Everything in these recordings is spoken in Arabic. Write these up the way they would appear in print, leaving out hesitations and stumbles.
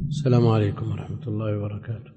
السلام عليكم ورحمة الله وبركاته.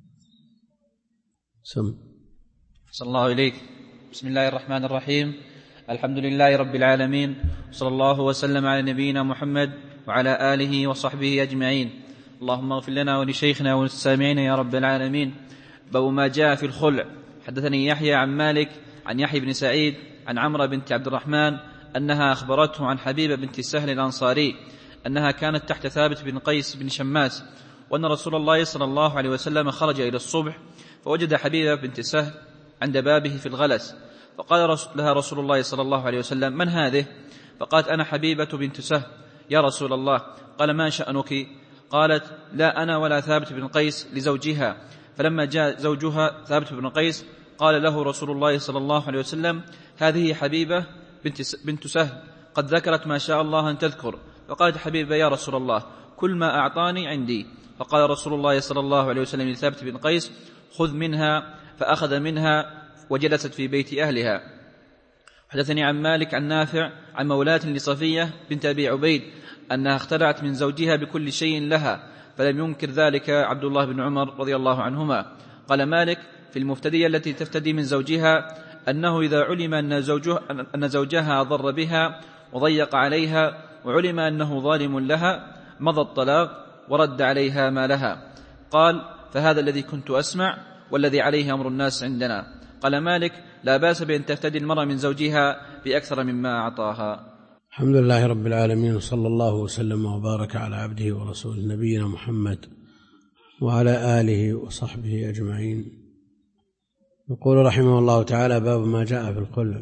صلى الله إليك. بسم الله الرحمن الرحيم. الحمد لله رب العالمين، صلى الله وسلم على نبينا محمد وعلى آله وصحبه أجمعين. اللهم اغفر لنا ولشيخنا وللسامعين يا رب العالمين. باب ما جاء في الخلع. حدثني يحيى عن مالك عن يحيى بن سعيد عن عمرة بنت عبد الرحمن أنها أخبرته عن حبيبة بنت سهل الأنصاري أنها كانت تحت ثابت بن قيس بن شماس، وأن رسول الله صلى الله عليه وسلم خرج إلى الصبح فوجد حبيبة بنت سهل عند بابه في الغلس، فقال لها رسول الله صلى الله عليه وسلم: من هذه؟ فقالت: أنا حبيبة بنت سهل يا رسول الله. قال: ما شأنك؟ قالت: لا أنا ولا ثابت بن قيس لزوجها. فلما جاء زوجها ثابت بن قيس قال له رسول الله صلى الله عليه وسلم: هذه حبيبة بنت سهل قد ذكرت ما شاء الله أن تذكر. فقالت حبيبة: يا رسول الله، كل ما أعطاني عندي. فقال رسول الله صلى الله عليه وسلم لثابت بن قيس: خذ منها. فأخذ منها وجلست في بيت أهلها. حدثني عن مالك عن نافع عن مولاة لصفية بنت أبي عبيد أنها اختلعت من زوجها بكل شيء لها، فلم ينكر ذلك عبد الله بن عمر رضي الله عنهما. قال مالك في المفتدية التي تفتدي من زوجها أنه إذا علم أن زوجها ضر بها وضيق عليها وعلم أنه ظالم لها مضى الطلاق ورد عليها ما لها. قال: فهذا الذي كنت أسمع والذي عليه أمر الناس عندنا. قال مالك: لا بأس بأن تفتدي المرأة من زوجها بأكثر مما أعطاها. الحمد لله رب العالمين، وصلى الله وسلم وبارك على عبده ورسوله نبينا محمد وعلى آله وصحبه أجمعين. يقول رحمه الله تعالى: باب ما جاء في الخلع.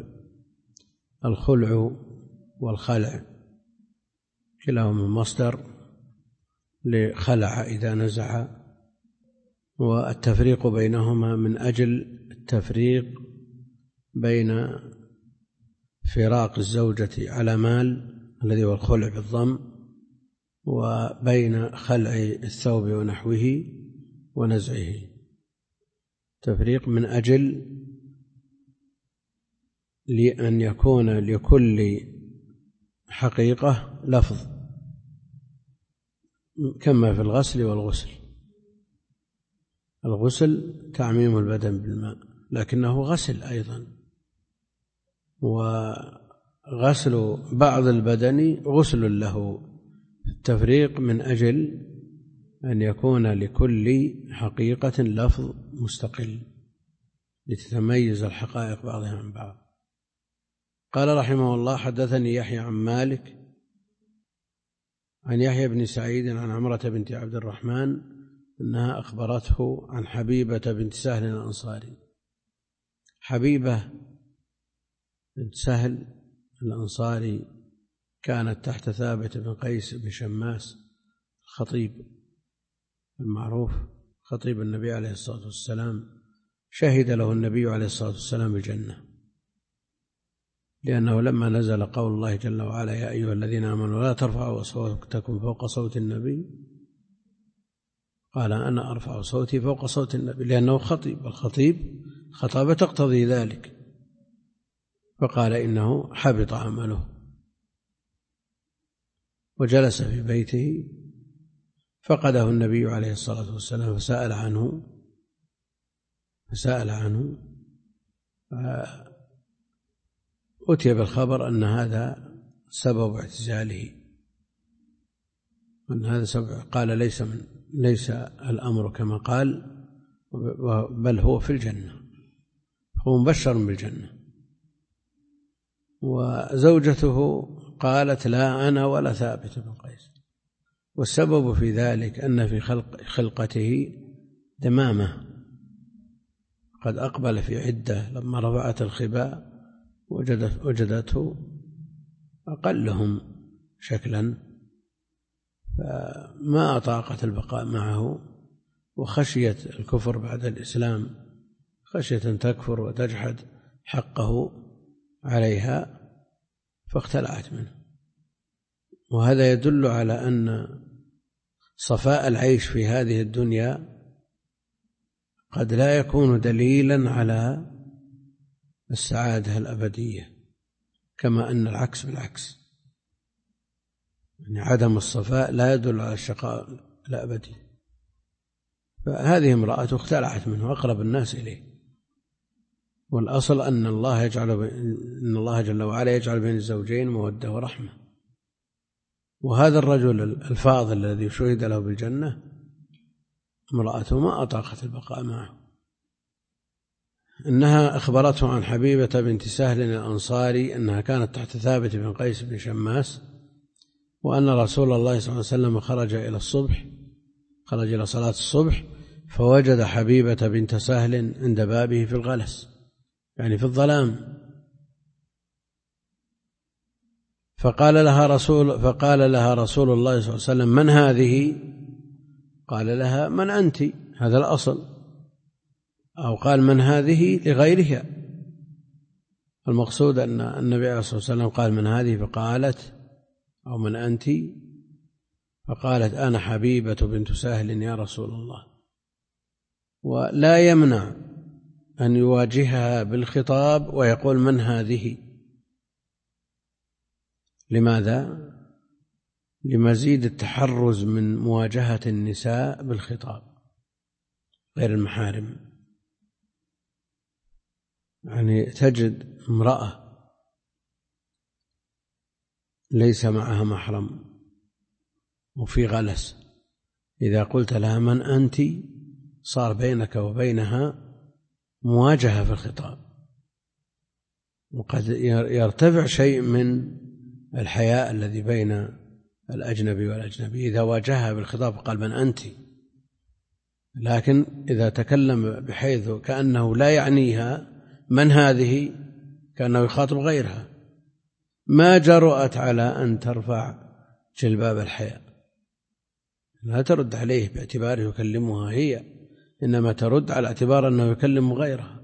الخلع والخلع كلاهما مصدر لخلع إذا نزع، والتفريق بينهما من أجل التفريق بين فراق الزوجة على مال الذي هو الخلع بالضم، وبين خلع الثوب ونحوه ونزعه. تفريق من أجل لأن يكون لكل حقيقة لفظ كما في الغسل والغسل. الغسل تعميم البدن بالماء، لكنه غسل أيضا، وغسل بعض البدن غسل له. التفريق من أجل أن يكون لكل حقيقة لفظ مستقل لتتميز الحقائق بعضها عن بعض. قال رحمه الله: حدثني يحيى عن مالك عن يحيى بن سعيد عن عمرة بنت عبد الرحمن أنها أخبرته عن حبيبة بنت سهل الأنصاري. حبيبة بنت سهل الأنصاري كانت تحت ثابت بن قيس بن شماس الخطيب المعروف، خطيب النبي عليه الصلاة والسلام. شهد له النبي عليه الصلاة والسلام بالجنة، لأنه لما نزل قول الله جل وعلا: يا أيها الذين آمنوا لا ترفعوا أصواتكم فوق صوت النبي، قال: أنا أرفع صوتي فوق صوت النبي، لأنه خطيب، الخطيب خطابة تقتضي ذلك. فقال: إنه حبط عمله. وجلس في بيته فقده النبي عليه الصلاة والسلام فسأل عنه أتي بالخبر أن هذا سبب اعتزاله، أن هذا سبب. قال: ليس الأمر كما قال، بل هو في الجنة، هو مبشر بالجنة. وزوجته قالت: لا أنا ولا ثابت بن قيس. والسبب في ذلك أن في خلقته دمامة، قد أقبل في عدة، لما رفعت الخباء وجدته أقلهم شكلا، فما أطاقت البقاء معه، وخشيت الكفر بعد الإسلام، خشية أن تكفر وتجحد حقه عليها، فاختلعت منه. وهذا يدل على أن صفاء العيش في هذه الدنيا قد لا يكون دليلا على السعادة الأبدية، كما أن العكس بالعكس، يعني عدم الصفاء لا يدل على الشقاء الأبدي. فهذه امرأة اختلعت منه أقرب الناس إليه، والأصل أن الله جل وعلا يجعل بين الزوجين مودة ورحمة. وهذا الرجل الفاضل الذي شهد له بالجنة امرأته ما أطاقت البقاء معه، إنها أخبرته عن حبيبة بنت سهل الأنصاري أنها كانت تحت ثابت بن قيس بن شماس، وأن رسول الله صلى الله عليه وسلم خرج إلى صلاة الصبح فوجد حبيبة بنت سهل عند بابه في الغلس، يعني في الظلام، فقال لها رسول الله صلى الله عليه وسلم: من هذه؟ قال لها: من أنت؟ هذا الأصل، أو قال: من هذه؟ لغيرها. المقصود أن النبي عليه الصلاة والسلام قال: من هذه؟ فقالت: أو من أنت؟ فقالت: أنا حبيبة بنت سهل يا رسول الله. ولا يمنع أن يواجهها بالخطاب ويقول: من هذه؟ لماذا؟ لمزيد التحرز من مواجهة النساء بالخطاب غير المحارم. يعني تجد امرأة ليس معها محرم وفي غلس، إذا قلت لها: من أنت؟ صار بينك وبينها مواجهة في الخطاب، وقد يرتفع شيء من الحياء الذي بين الأجنبي والأجنبي إذا واجهها بالخطاب قال: من أنت؟ لكن إذا تكلم بحيث كأنه لا يعنيها: من هذه؟ كأنه يخاطب غيرها، ما جرأت على أن ترفع جلباب الحياء، لا ترد عليه باعتباره يكلمها هي، إنما ترد على اعتبار أنه يكلم غيرها،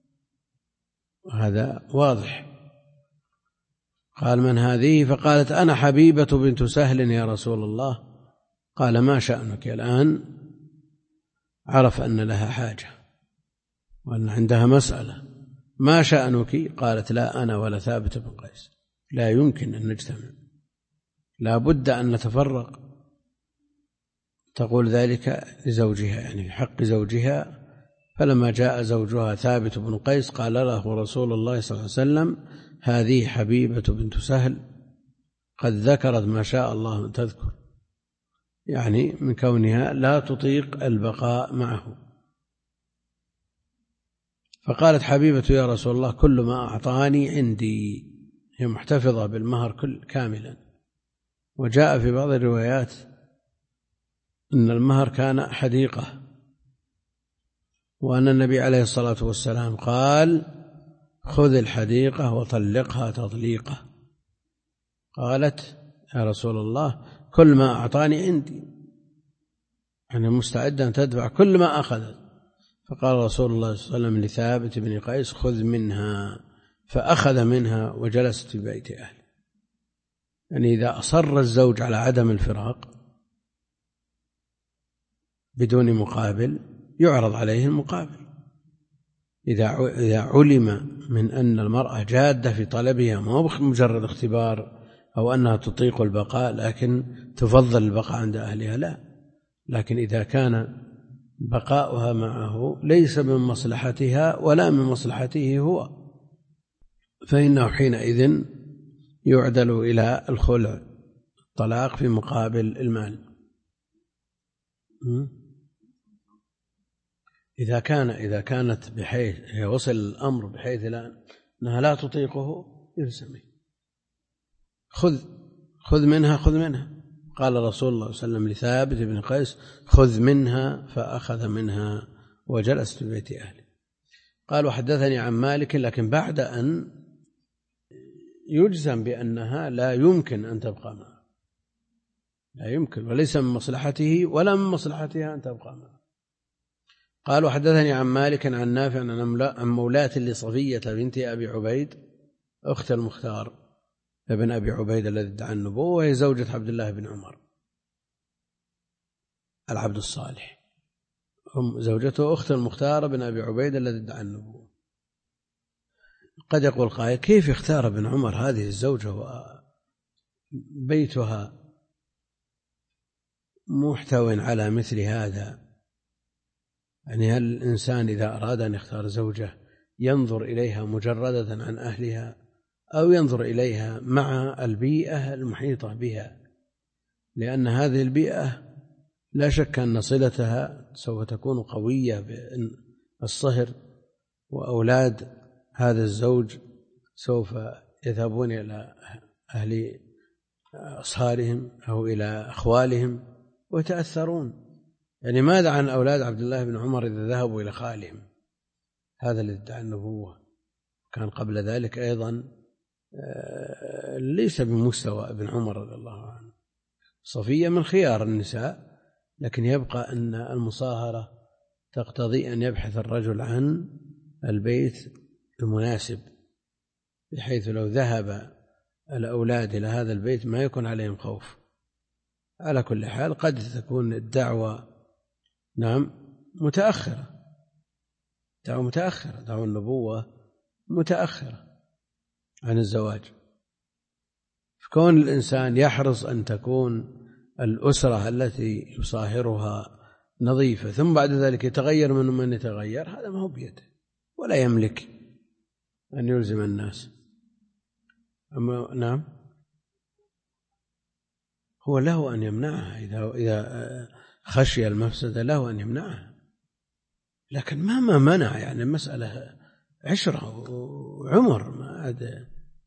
هذا واضح. قال: من هذه؟ فقالت: أنا حبيبة بنت سهل يا رسول الله. قال: ما شأنك؟ الآن عرف أن لها حاجة وأن عندها مسألة. ما شأنك؟ قالت: لا أنا ولا ثابت بن قيس، لا يمكن أن نجتمع، لا بد أن نتفرق. تقول ذلك لزوجها، يعني في حق زوجها. فلما جاء زوجها ثابت بن قيس قال له رسول الله صلى الله عليه وسلم: هذه حبيبة بنت سهل قد ذكرت ما شاء الله أن تذكر، يعني من كونها لا تطيق البقاء معه. فقالت حبيبة: يا رسول الله كل ما أعطاني عندي، هي محتفظة بالمهر كاملا. وجاء في بعض الروايات أن المهر كان حديقة، وأن النبي عليه الصلاة والسلام قال: خذ الحديقة وطلقها تطليقة. قالت: يا رسول الله كل ما أعطاني عندي، يعني مستعدة أن تدفع كل ما أخذت. فقال رسول الله صلى الله عليه وسلم لثابت بن قيس: خذ منها. فأخذ منها وجلست في بيت أهله. يعني إذا أصر الزوج على عدم الفراق بدون مقابل يعرض عليه المقابل. إذا علم من أن المرأة جادة في طلبها، ما هو مجرد اختبار أو أنها تطيق البقاء لكن تفضل البقاء عند أهلها، لا، لكن إذا كان بقاؤها معه ليس من مصلحتها ولا من مصلحته هو، فإنه حينئذ يعدل إلى الخلع، الطلاق في مقابل المال. إذا كانت بحيث وصل الأمر بحيث أنها لا تطيقه يلزمه: خذ منها. قال رسول الله صلى الله عليه وسلم لثابت بن قيس: خذ منها. فأخذ منها وجلست في بيت أهله. قال: وحدثني عن مالك، لكن بعد أن يجزم بأنها لا يمكن أن تبقى معه، لا يمكن، وليس من مصلحته ولا من مصلحتها أن تبقى معه. قال: وحدثني عن مالك عن نافع عن مولاة لصفية بنت أبي عبيد أخت المختار ابن أبي عبيد الذي ادعى النبوة، وهي زوجة عبد الله بن عمر العبد الصالح، زوجته أخت المختار بن أبي عبيد الذي ادعى النبوة. قد يقول قائل: كيف اختار ابن عمر هذه الزوجة وبيتها محتوٍ على مثل هذا. يعني هل الإنسان إذا أراد أن يختار زوجة ينظر إليها مجردة عن أهلها، أو ينظر إليها مع البيئة المحيطة بها؟ لأن هذه البيئة لا شك أن صلتها سوف تكون قوية بالصهر، وأولاد هذا الزوج سوف يذهبون إلى أهل أصهارهم أو إلى أخوالهم ويتأثرون. يعني ماذا عن أولاد عبد الله بن عمر إذا ذهبوا إلى خالهم؟ هذا اللي ادعى النبوة كان قبل ذلك أيضا ليس بمستوى ابن عمر رضي الله عنه. صفية من خيار النساء، لكن يبقى أن المصاهرة تقتضي أن يبحث الرجل عن البيت المناسب، بحيث لو ذهب الأولاد إلى هذا البيت ما يكون عليهم خوف. على كل حال قد تكون الدعوة متأخرة، دعوة النبوة متأخرة عن الزواج. فكون الإنسان يحرص أن تكون الأسرة التي يصاهرها نظيفة، ثم بعد ذلك يتغير من يتغير، هذا ما هو بيده، ولا يملك أن يلزم الناس. أما هو له أن يمنعها إذا خشي المفسدة، له أن يمنعها، لكن ما منع. يعني المسألة عشرة وعمر، ما أدري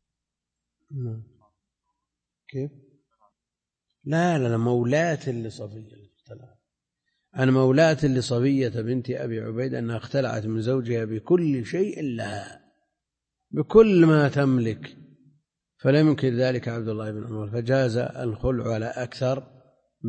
كيف. لا مولاة لصفية، أنا مولاة لصفية بنت أبي عبيد أنها اختلعت من زوجها بكل شيء لها، بكل ما تملك، فلم ينكر ذلك عبد الله بن عمر، فجاز الخلع على أكثر من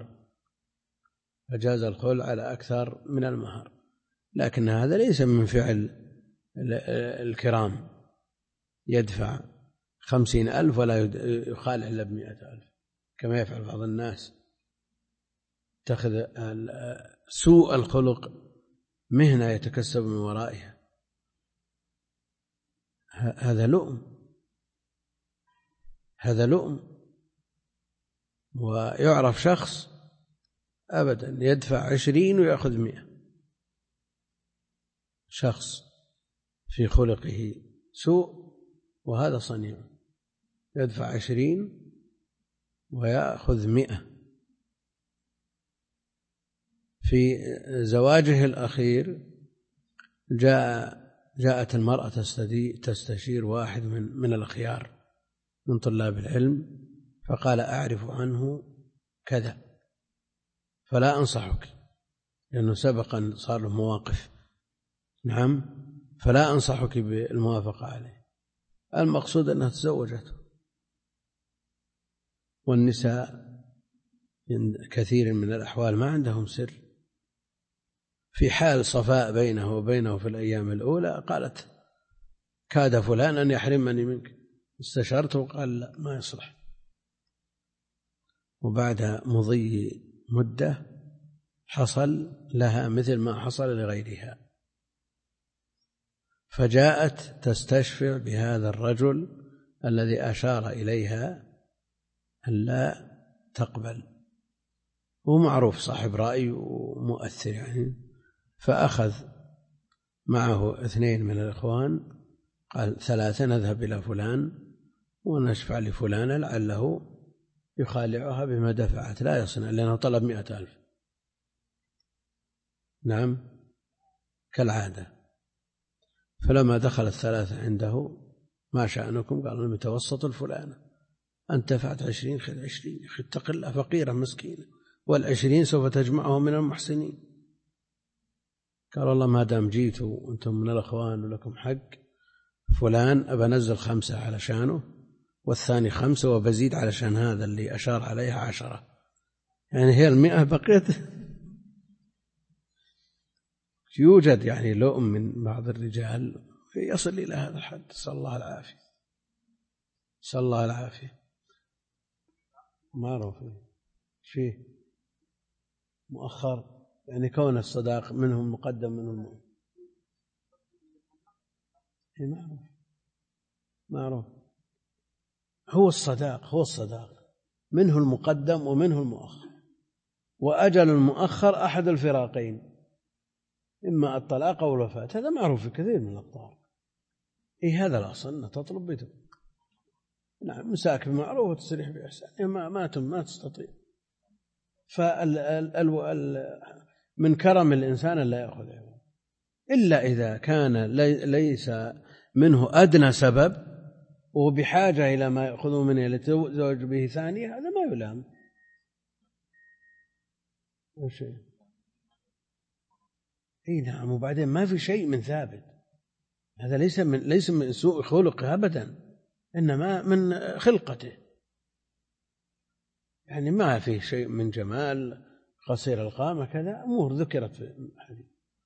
المهر، لكن هذا ليس من فعل الكرام، يدفع 50,000 ولا يخالع إلا ب100,000 كما يفعل بعض الناس، اتخذ سوء الخلق مهنة يتكسب من ورائها. هذا لؤم. ويعرف شخص أبدا يدفع 20 ويأخذ 100، شخص في خلقه سوء وهذا صنيع، يدفع 20 ويأخذ 100. في زواجه الأخير جاءت المرأة تستشير واحد من الأخيار من طلاب العلم، فقال أعرف عنه كذا فلا أنصحك، لأنه سبقا صار له مواقف، فلا أنصحك بالموافقة عليه. المقصود أنها تزوجته. والنساء كثير من الأحوال ما عندهم سر. في حال صفاء بينه وبينه في الأيام الأولى قالت كاد فلان أن يحرمني منك، استشرته قال لا ما يصلح. وبعد مضي مدة حصل لها مثل ما حصل لغيرها، فجاءت تستشفع بهذا الرجل الذي أشار إليها أن لا تقبل، ومعروف صاحب رأي ومؤثر يعني. فأخذ معه 2 من الإخوان، قال 3 نذهب إلى فلان ونشفع لفلان لعله يخالعها بما دفعت، لا يصنع لأنه طلب 100,000 كالعادة. فلما دخل 3 عنده ما شأنكم؟ قال المتوسط الفلانة، أنت دفعت 20 خذ 20، اتق الله فقيرة مسكينة، وال20 سوف تجمعه من المحسنين. قال والله ما دام جيتوا وأنتم من الأخوان ولكم حق، فلان أبى أنزل 5 علشانه، والثاني 5 وبزيد علشان هذا اللي أشار عليها 10، يعني هي 100 بقيت. يوجد يعني لؤم من بعض الرجال يصل إلى هذا الحد، نسأل الله العافية. ما أعرف فيه مؤخر، يعني كون الصداق منهم مقدم منهم معروف. هو الصداق منه المقدم ومنه المؤخر، وأجل المؤخر أحد الفراقين، إما الطلاق أو الوفاة. هذا معروف في كثير من الأطلاق. هذا الأصل، تطلب بيته. نعم، مساك بمعروف وتسريح بإحسان. ما تستطيع. من كرم الإنسان لا يأخذه إلا إذا كان ليس منه أدنى سبب وهو بحاجة إلى ما يأخذه منه ليتزوج به ثانية، هذا ما يلام. نعم. وبعدين ما في شيء من ثابت. هذا ليس من سوء خلقه أبدا، إنما من خلقته. يعني ما فيه شيء من جمال، قصير القامة، كذا أمور ذكرت في الحديث.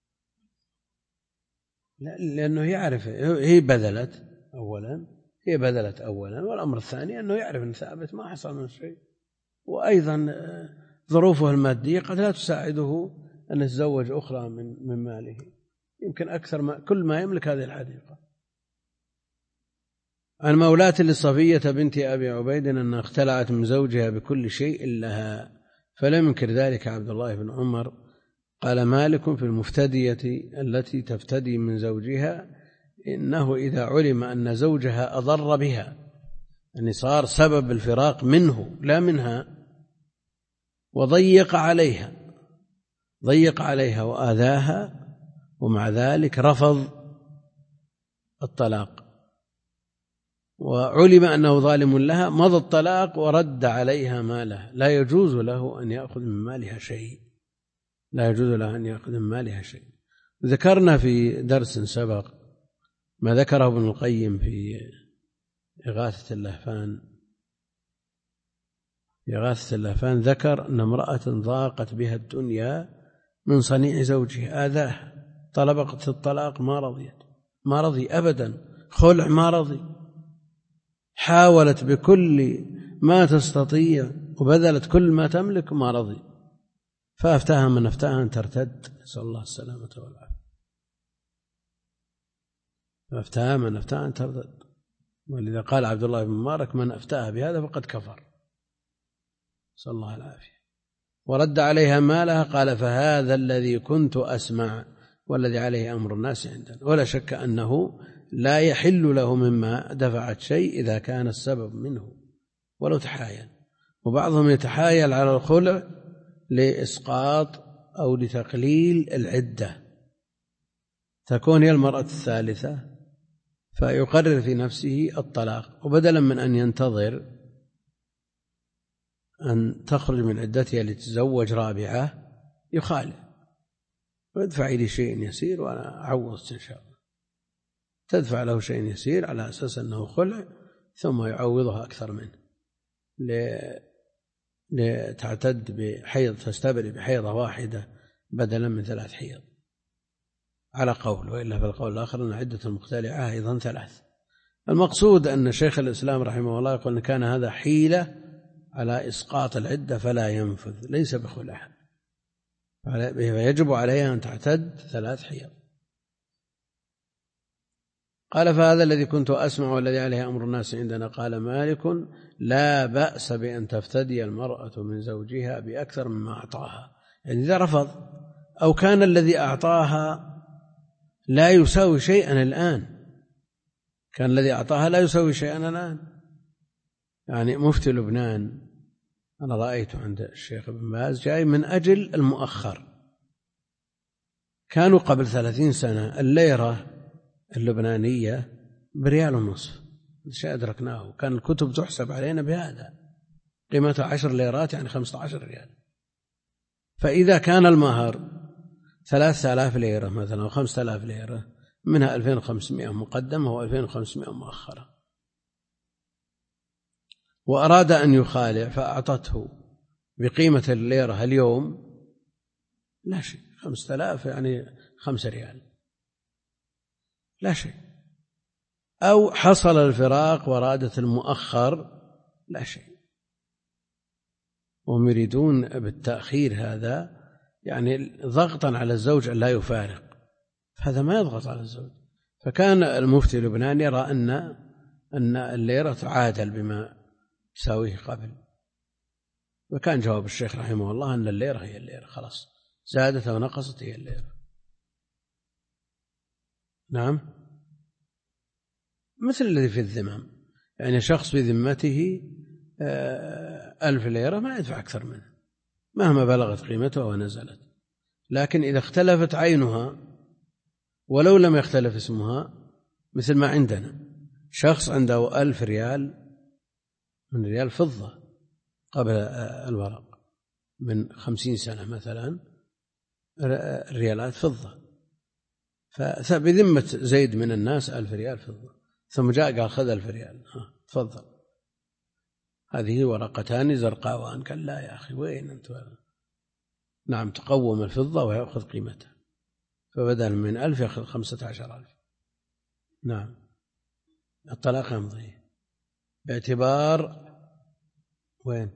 لأنه يعرف هي بذلت أولا، والأمر الثاني أنه يعرف أن ثابت ما حصل من شيء، وأيضا ظروفه المادية قد لا تساعده أن يتزوج أخرى من ماله، يمكن أكثر كل ما يملك هذه الحديقة. عن مولاة لصفية بنت أبي عبيد أنها اختلعت من زوجها بكل شيء لها، فلم ينكر ذلك عبد الله بن عمر. قال مالك في المفتدية التي تفتدي من زوجها إنه إذا علم أن زوجها أضر بها، يعني صار سبب الفراق منه لا منها، وضيق عليها وآذاها، ومع ذلك رفض الطلاق، وعلم أنه ظالم لها، مضى الطلاق ورد عليها مالها، لا يجوز له أن يأخذ من مالها شيء. ذكرنا في درس سبق ما ذكره ابن القيم في إغاثة اللهفان. ذكر أن امرأة ضاقت بها الدنيا من صنيع زوجها، آذاه، طلبت الطلاق ما رضي أبدا، خلع ما رضي، حاولت بكل ما تستطيع وبذلت كل ما تملك ما رضي، فأفتاها من أفتاها أن ترتد، نسأل الله السلامة والعافية. فأفتاها من أفتاها أن ترتد، ولذا قال عبد الله بن مبارك من أفتاها بهذا فقد كفر، نسأل الله العافية. ورد عليها مالها، قال فهذا الذي كنت أسمع والذي عليه أمر الناس عندنا. ولا شك أنه لا يحل له مما دفعت شيء إذا كان السبب منه ولو تحايل، وبعضهم يتحايل على الخلع لإسقاط أو لتقليل العدة، تكون هي المرأة الثالثة فيقرر في نفسه الطلاق، وبدلا من أن ينتظر أن تخرج من عدتها لتزوج رابعة يخالع ويدفع لي شيء يسير وأنا أعوض إن شاء الله. تدفع له شيء يسير على أساس أنه خلع، ثم يعوضها أكثر منه لتعتد بحيض، تستبرئ بحيضة واحدة بدلا من 3 حيض على قول، وإلا في القول الآخر أن عدة المختلعة أيضا 3. المقصود أن شيخ الإسلام رحمه الله يقول إن كان هذا حيلة على إسقاط العدة فلا ينفذ، ليس بخلع، فيجب عليها أن تعتد 3 حيض. قال فهذا الذي كنت أسمع والذي عليه أمر الناس عندنا. قال مالك لا بأس بأن تفتدي المرأة من زوجها بأكثر مما أعطاها، يعني إذا رفض أو كان الذي أعطاها لا يساوي شيئا الآن، يعني مفتي لبنان أنا رأيته عند الشيخ ابن باز جاي من أجل المؤخر. كانوا قبل 30 سنة الليرة اللبنانية ب1.50 شيء أدركناه، كان الكتب تحسب علينا بهذا، قيمتها 10 ليرات يعني 15 ريال. فإذا كان المهر 3000 ليرة مثلا أو 5000 ليرة، منها 2500 مقدمة و2500 مؤخرة، وأراد أن يخالع فأعطته بقيمة الليرة اليوم لا شيء، 5000 يعني 5 ريال لا شيء، أو حصل الفراق ورادت المؤخر لا شيء. وهم يريدون بالتأخير هذا يعني ضغطا على الزوج أن لا يفارق، هذا ما يضغط على الزوج. فكان المفتي اللبناني يرى أن الليرة تعادل بما تساويه قبل، وكان جواب الشيخ رحمه الله أن الليرة هي الليرة، خلاص زادت أو نقصت هي الليرة. نعم، مثل الذي في الذمم، يعني شخص في ذمته 1000 ليرة ما يدفع أكثر منه مهما بلغت قيمتها ونزلت. لكن إذا اختلفت عينها ولو لم يختلف اسمها، مثل ما عندنا شخص عنده 1000 ريال من ريال فضة قبل الورق من 50 سنة مثلا، ريالات فضة، فبذمة زيد من الناس 1000 ريال فضة، ثم جاء قال خذ 1000 ريال تفضل، هذه ورقتان زرقاوان. قال لا يا أخي وين أنت؟ نعم، تقوم الفضة ويأخذ قيمتها، فبدل من 1000 يأخذ 15,000. نعم، الطلاق يمضي باعتبار وين؟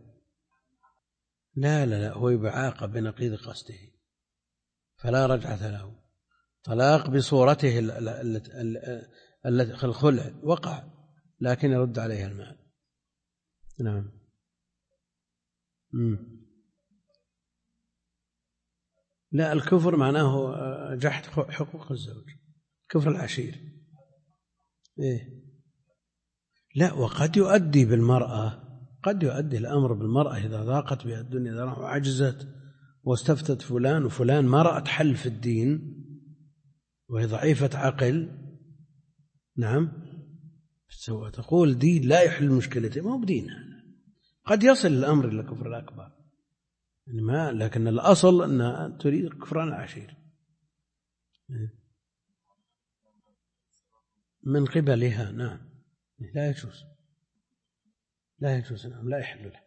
لا هو يعاقب بنقيض قصده فلا رجعة له. طلاق بصورته الخلع وقع لكن يرد عليها المال. نعم. لا، الكفر معناه جحد حقوق الزوج، كفر العشير. إيه؟ لا، وقد يؤدي بالمرأة، قد يؤدي الأمر بالمرأة إذا ضاقت بها الدنيا، إذا عجزت واستفتت فلان وفلان ما رأت حل في الدين وهي ضعيفة عقل. نعم، تقول دين لا يحل مشكلتي، ما هو بدينها، قد يصل الأمر إلى الكفر الأكبر، لكن الأصل أنها تريد كفران العشير من قبلها. نعم، لا يجوز، نعم، لا يحل له.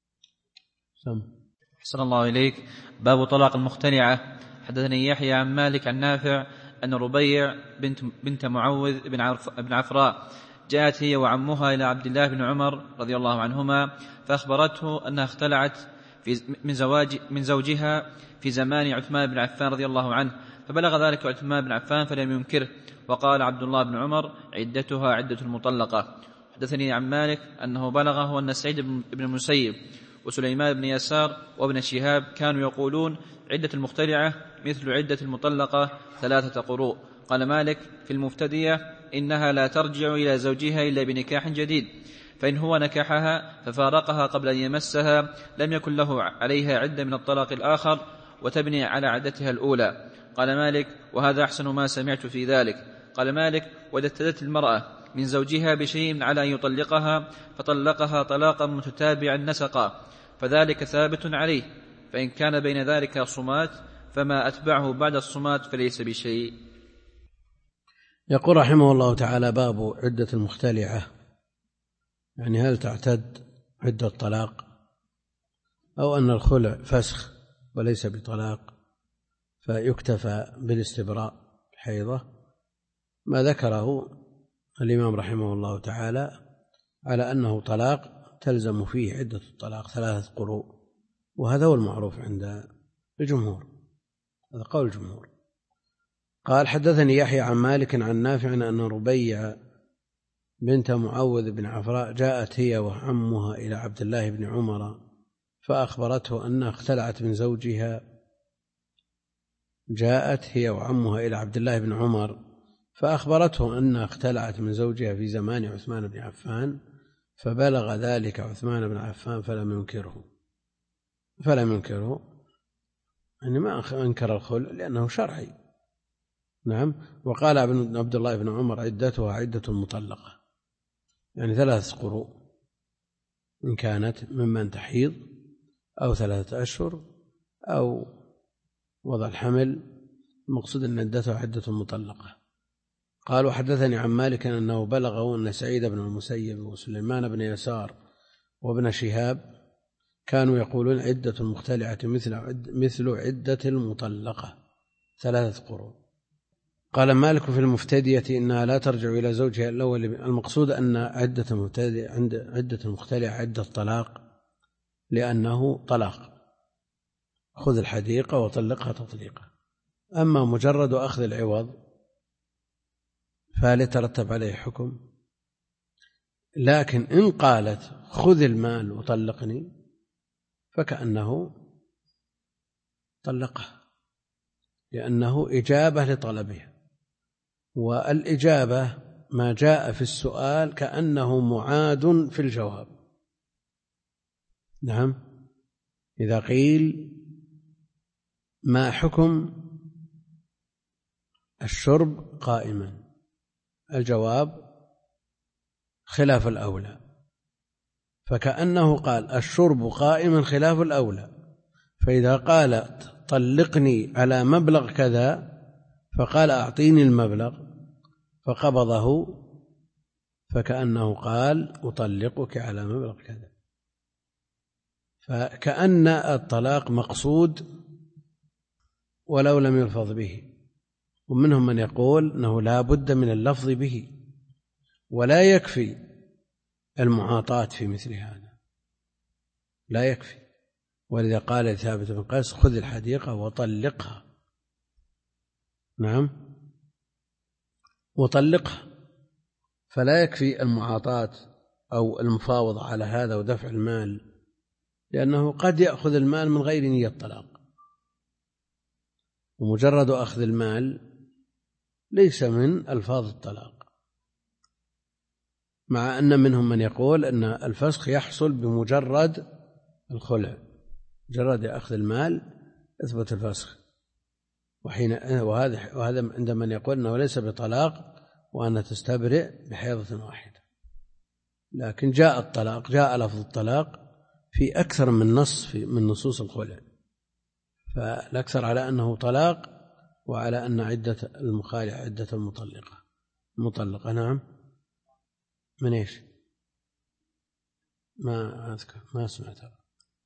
أحسن الله إليك. باب طلاق المختلعة. حدثني يحيى عن مالك عن نافع أن ربيع بنت معوذ بن عفراء جاءت هي وعمها إلى عبد الله بن عمر رضي الله عنهما فأخبرته أنها اختلعت من زوجها في زمان عثمان بن عفان رضي الله عنه، فبلغ ذلك عثمان بن عفان فلم ينكره، وقال عبد الله بن عمر عدتها عدة المطلقة. حدثني عن مالك أنه بلغه أن سعيد بن المسيب وسليمان بن يسار وابن شهاب كانوا يقولون عدة المختلعة مثل عدة المطلقة 3 قروء. قال مالك في المفتدية إنها لا ترجع إلى زوجها إلا بنكاح جديد، فإن هو نكحها ففارقها قبل أن يمسها لم يكن له عليها عدة من الطلاق الآخر وتبني على عدتها الأولى. قال مالك وهذا أحسن ما سمعت في ذلك. قال مالك وإذا ابتدت المرأة من زوجها بشيء على أن يطلقها فطلقها طلاقا متتابعا نسقا فذلك ثابت عليه، فإن كان بين ذلك صمات فما أتبعه بعد الصمات فليس بشيء. يقول رحمه الله تعالى باب عدة المختلعة، يعني هل تعتد عدة طلاق أو أن الخلع فسخ وليس بطلاق فيكتفى بالاستبراء حيضة. ما ذكره الإمام رحمه الله تعالى على أنه طلاق تلزم فيه عدة الطلاق 3 قروء، وهذا هو المعروف عند الجمهور، هذا قول الجمهور. قال حدثني يحيى عن مالك عن نافع أن ربيع بنت معوذ بن عفراء جاءت هي وعمها إلى عبد الله بن عمر فأخبرته أنها اختلعت من زوجها. جاءت هي وعمها إلى عبد الله بن عمر فأخبرته أنها اختلعت من زوجها في زمان عثمان بن عفان، فبلغ ذلك عثمان بن عفان فلم ينكره، يعني ما أنكر الخلع لأنه شرعي. نعم. وقال عبد الله بن عمر عدتها عدة المطلقة، يعني 3 قروء إن كانت ممن تحيض أو 3 أشهر أو وضع الحمل، المقصود أن عدتها عدة المطلقة. قال وحدثني عن مالك أنه بلغه أن سعيد بن المسيب وسليمان بن يسار وابن شهاب كانوا يقولون عدة المختلعة مثل عدة المطلقة 3 قروء. قال مالك في المفتدية إنها لا ترجع إلى زوجها الأول. المقصود أن عدة المختلعة عدة طلاق لأنه طلاق، خذ الحديقة وطلقها تطليقا. أما مجرد أخذ العوض فهل يترتب عليه حكم؟ لكن إن قالت خذ المال وطلقني فكأنه طلقها، لأنه إجابة لطلبها، والإجابة ما جاء في السؤال كأنه معاد في الجواب. نعم، إذا قيل ما حكم الشرب قائما، الجواب خلاف الأولى، فكأنه قال الشرب قائما خلاف الأولى. فإذا قال طلقني على مبلغ كذا فقال أعطيني المبلغ فقبضه، فكأنه قال أطلقك على مبلغ كذا، فكأن الطلاق مقصود ولو لم يلفظ به. ومنهم من يقول أنه لا بد من اللفظ به ولا يكفي المعاطاة في مثل هذا، لا يكفي. ولذا قال ثابت بن قيس خذ الحديقة وطلقها. نعم، وطلقها، فلا يكفي المعاطاة أو المفاوضة على هذا ودفع المال، لأنه قد يأخذ المال من غير نية طلاق، ومجرد أخذ المال ليس من ألفاظ الطلاق، مع أن منهم من يقول أن الفسخ يحصل بمجرد الخلع، مجرد أخذ المال اثبت الفسخ. وهذا عند من يقول أنه ليس بطلاق وأن تستبرئ بحيضة واحدة. لكن جاء الطلاق، جاء لفظ الطلاق في أكثر من نص من نصوص الخلع، فالأكثر على أنه طلاق وعلى أن عدة المخالع عدة المطلقة. نعم، من إيش؟ ما أذكر، ما سمعتها.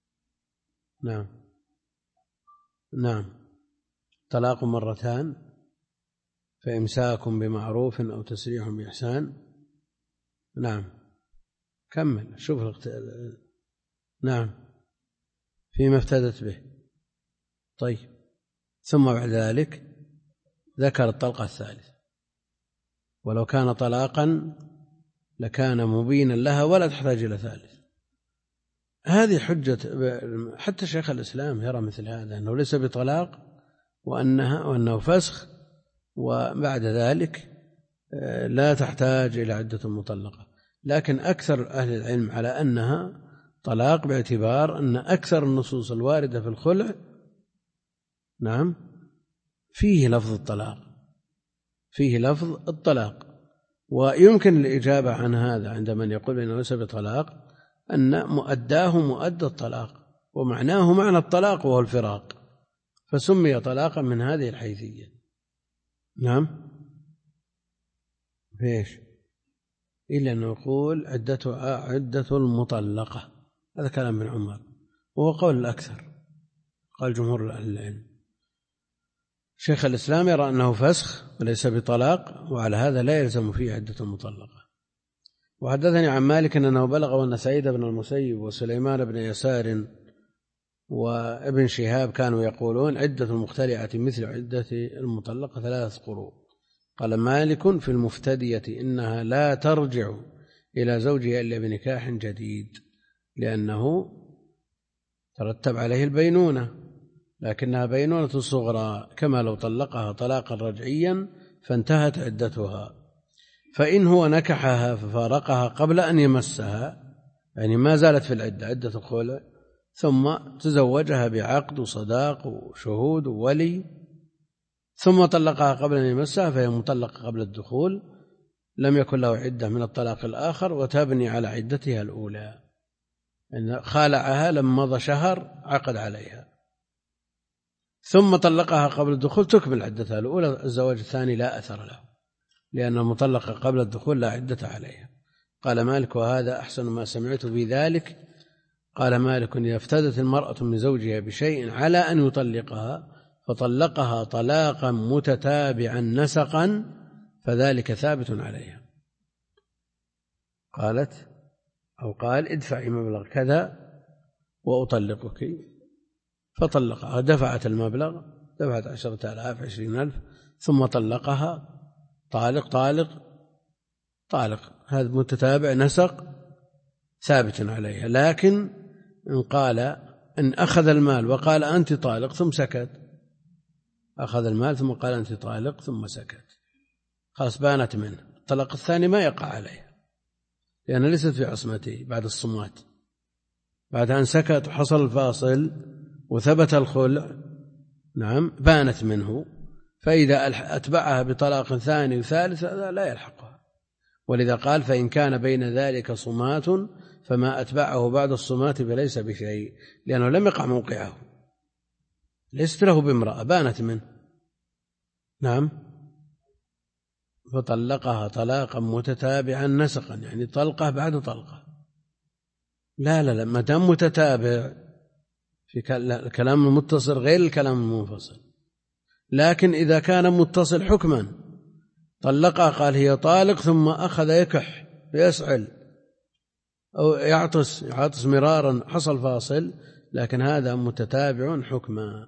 نعم، طلاق مرتان، فإمساك بمعروف أو تسريح بإحسان. نعم، كمل شوف نعم، فيما افتدت به. طيب، ثم بعد ذلك ذكر الطلقة الثالثة، ولو كان طلاقا لكان مبينا لها ولا تحتاج إلى ثالث. هذه حجة، حتى شيخ الإسلام يرى مثل هذا، أنه ليس بطلاق وأنه فسخ، وبعد ذلك لا تحتاج إلى عدة المطلقة. لكن أكثر أهل العلم على أنها طلاق، باعتبار أن أكثر النصوص الواردة في الخلع نعم فيه لفظ الطلاق، ويمكن الإجابة عن هذا عند من يقول إنه ليس بطلاق أن مؤداه مؤدى الطلاق، ومعناه معنى الطلاق وهو الفراق، فسمي طلاقا من هذه الحيثية. نعم، فيش إلا أنه يقول عدتها عدة المطلقة، هذا كلام ابن عمر وهو قول الأكثر، قال جمهور أهل العلم. شيخ الإسلام يرى أنه فسخ وليس بطلاق، وعلى هذا لا يلزم فيه عدة المطلقة. وحدثني عن مالك أنه بلغ أن سعيد بن المسيب وسليمان بن يسار وابن شهاب كانوا يقولون عدة المختلعة مثل عدة المطلقة 3 قروء. قال مالك في المفتدية إنها لا ترجع إلى زوجها إلا بنكاح جديد، لأنه ترتب عليه البينونة، لكنها بينونة صغرى، كما لو طلقها طلاقا رجعيا فانتهت عدتها. فإن هو نكحها ففارقها قبل أن يمسها، يعني ما زالت في العدة، عدة الخلع، ثم تزوجها بعقد وصداق وشهود وولي، ثم طلقها قبل أن يمسها، فهي مطلقة قبل الدخول، لم يكن له عدة من الطلاق الآخر، وتبني على عدتها الأولى. إن خالعها لما مضى شهر عقد عليها، ثم طلقها قبل الدخول تكمل عدتها الأولى. الزواج الثاني لا أثر له، لأن المطلقة قبل الدخول لا عدة عليها. قال مالك وهذا أحسن ما سمعت بذلك. قال مالك إذا افتدت المرأة من زوجها بشيء على أن يطلقها فطلقها طلاقا متتابعا نسقا فذلك ثابت عليها. قالت أو قال ادفعي مبلغ كذا وأطلقك، فطلقها، دفعت المبلغ، دفعت 10,000 20,000، ثم طلقها طالق طالق طالق، هذا متتابع نسق ثابت عليها. لكن إن قال إن أخذ المال وقال أنت طالق ثم سكت، أخذ المال ثم قال أنت طالق ثم سكت، خلاص بانت منه، الطلاق الثاني ما يقع عليه لأنها ليست في عصمته بعد الصمات، بعد أن سكت وحصل الفاصل وثبت الخلع نعم بانت منه، فإذا أتبعها بطلاق ثاني وثالث هذا لا يلحقها. ولذا قال فإن كان بين ذلك صمات فما أتبعه بعد الصمات فليس بشيء، لأنه لم يقع موقعه، ليست له بامرأة بانت منه نعم، فطلقها طلاقا متتابعا نسقا، يعني طلقة بعد طلقة. لا ما دام متتابع في الكلام المتصل غير الكلام المنفصل، لكن إذا كان متصل حكما طلقها قال هي طالق ثم أخذ يكح ويسعل أو يعطس مرارا حصل فاصل، لكن هذا متتابع حكما،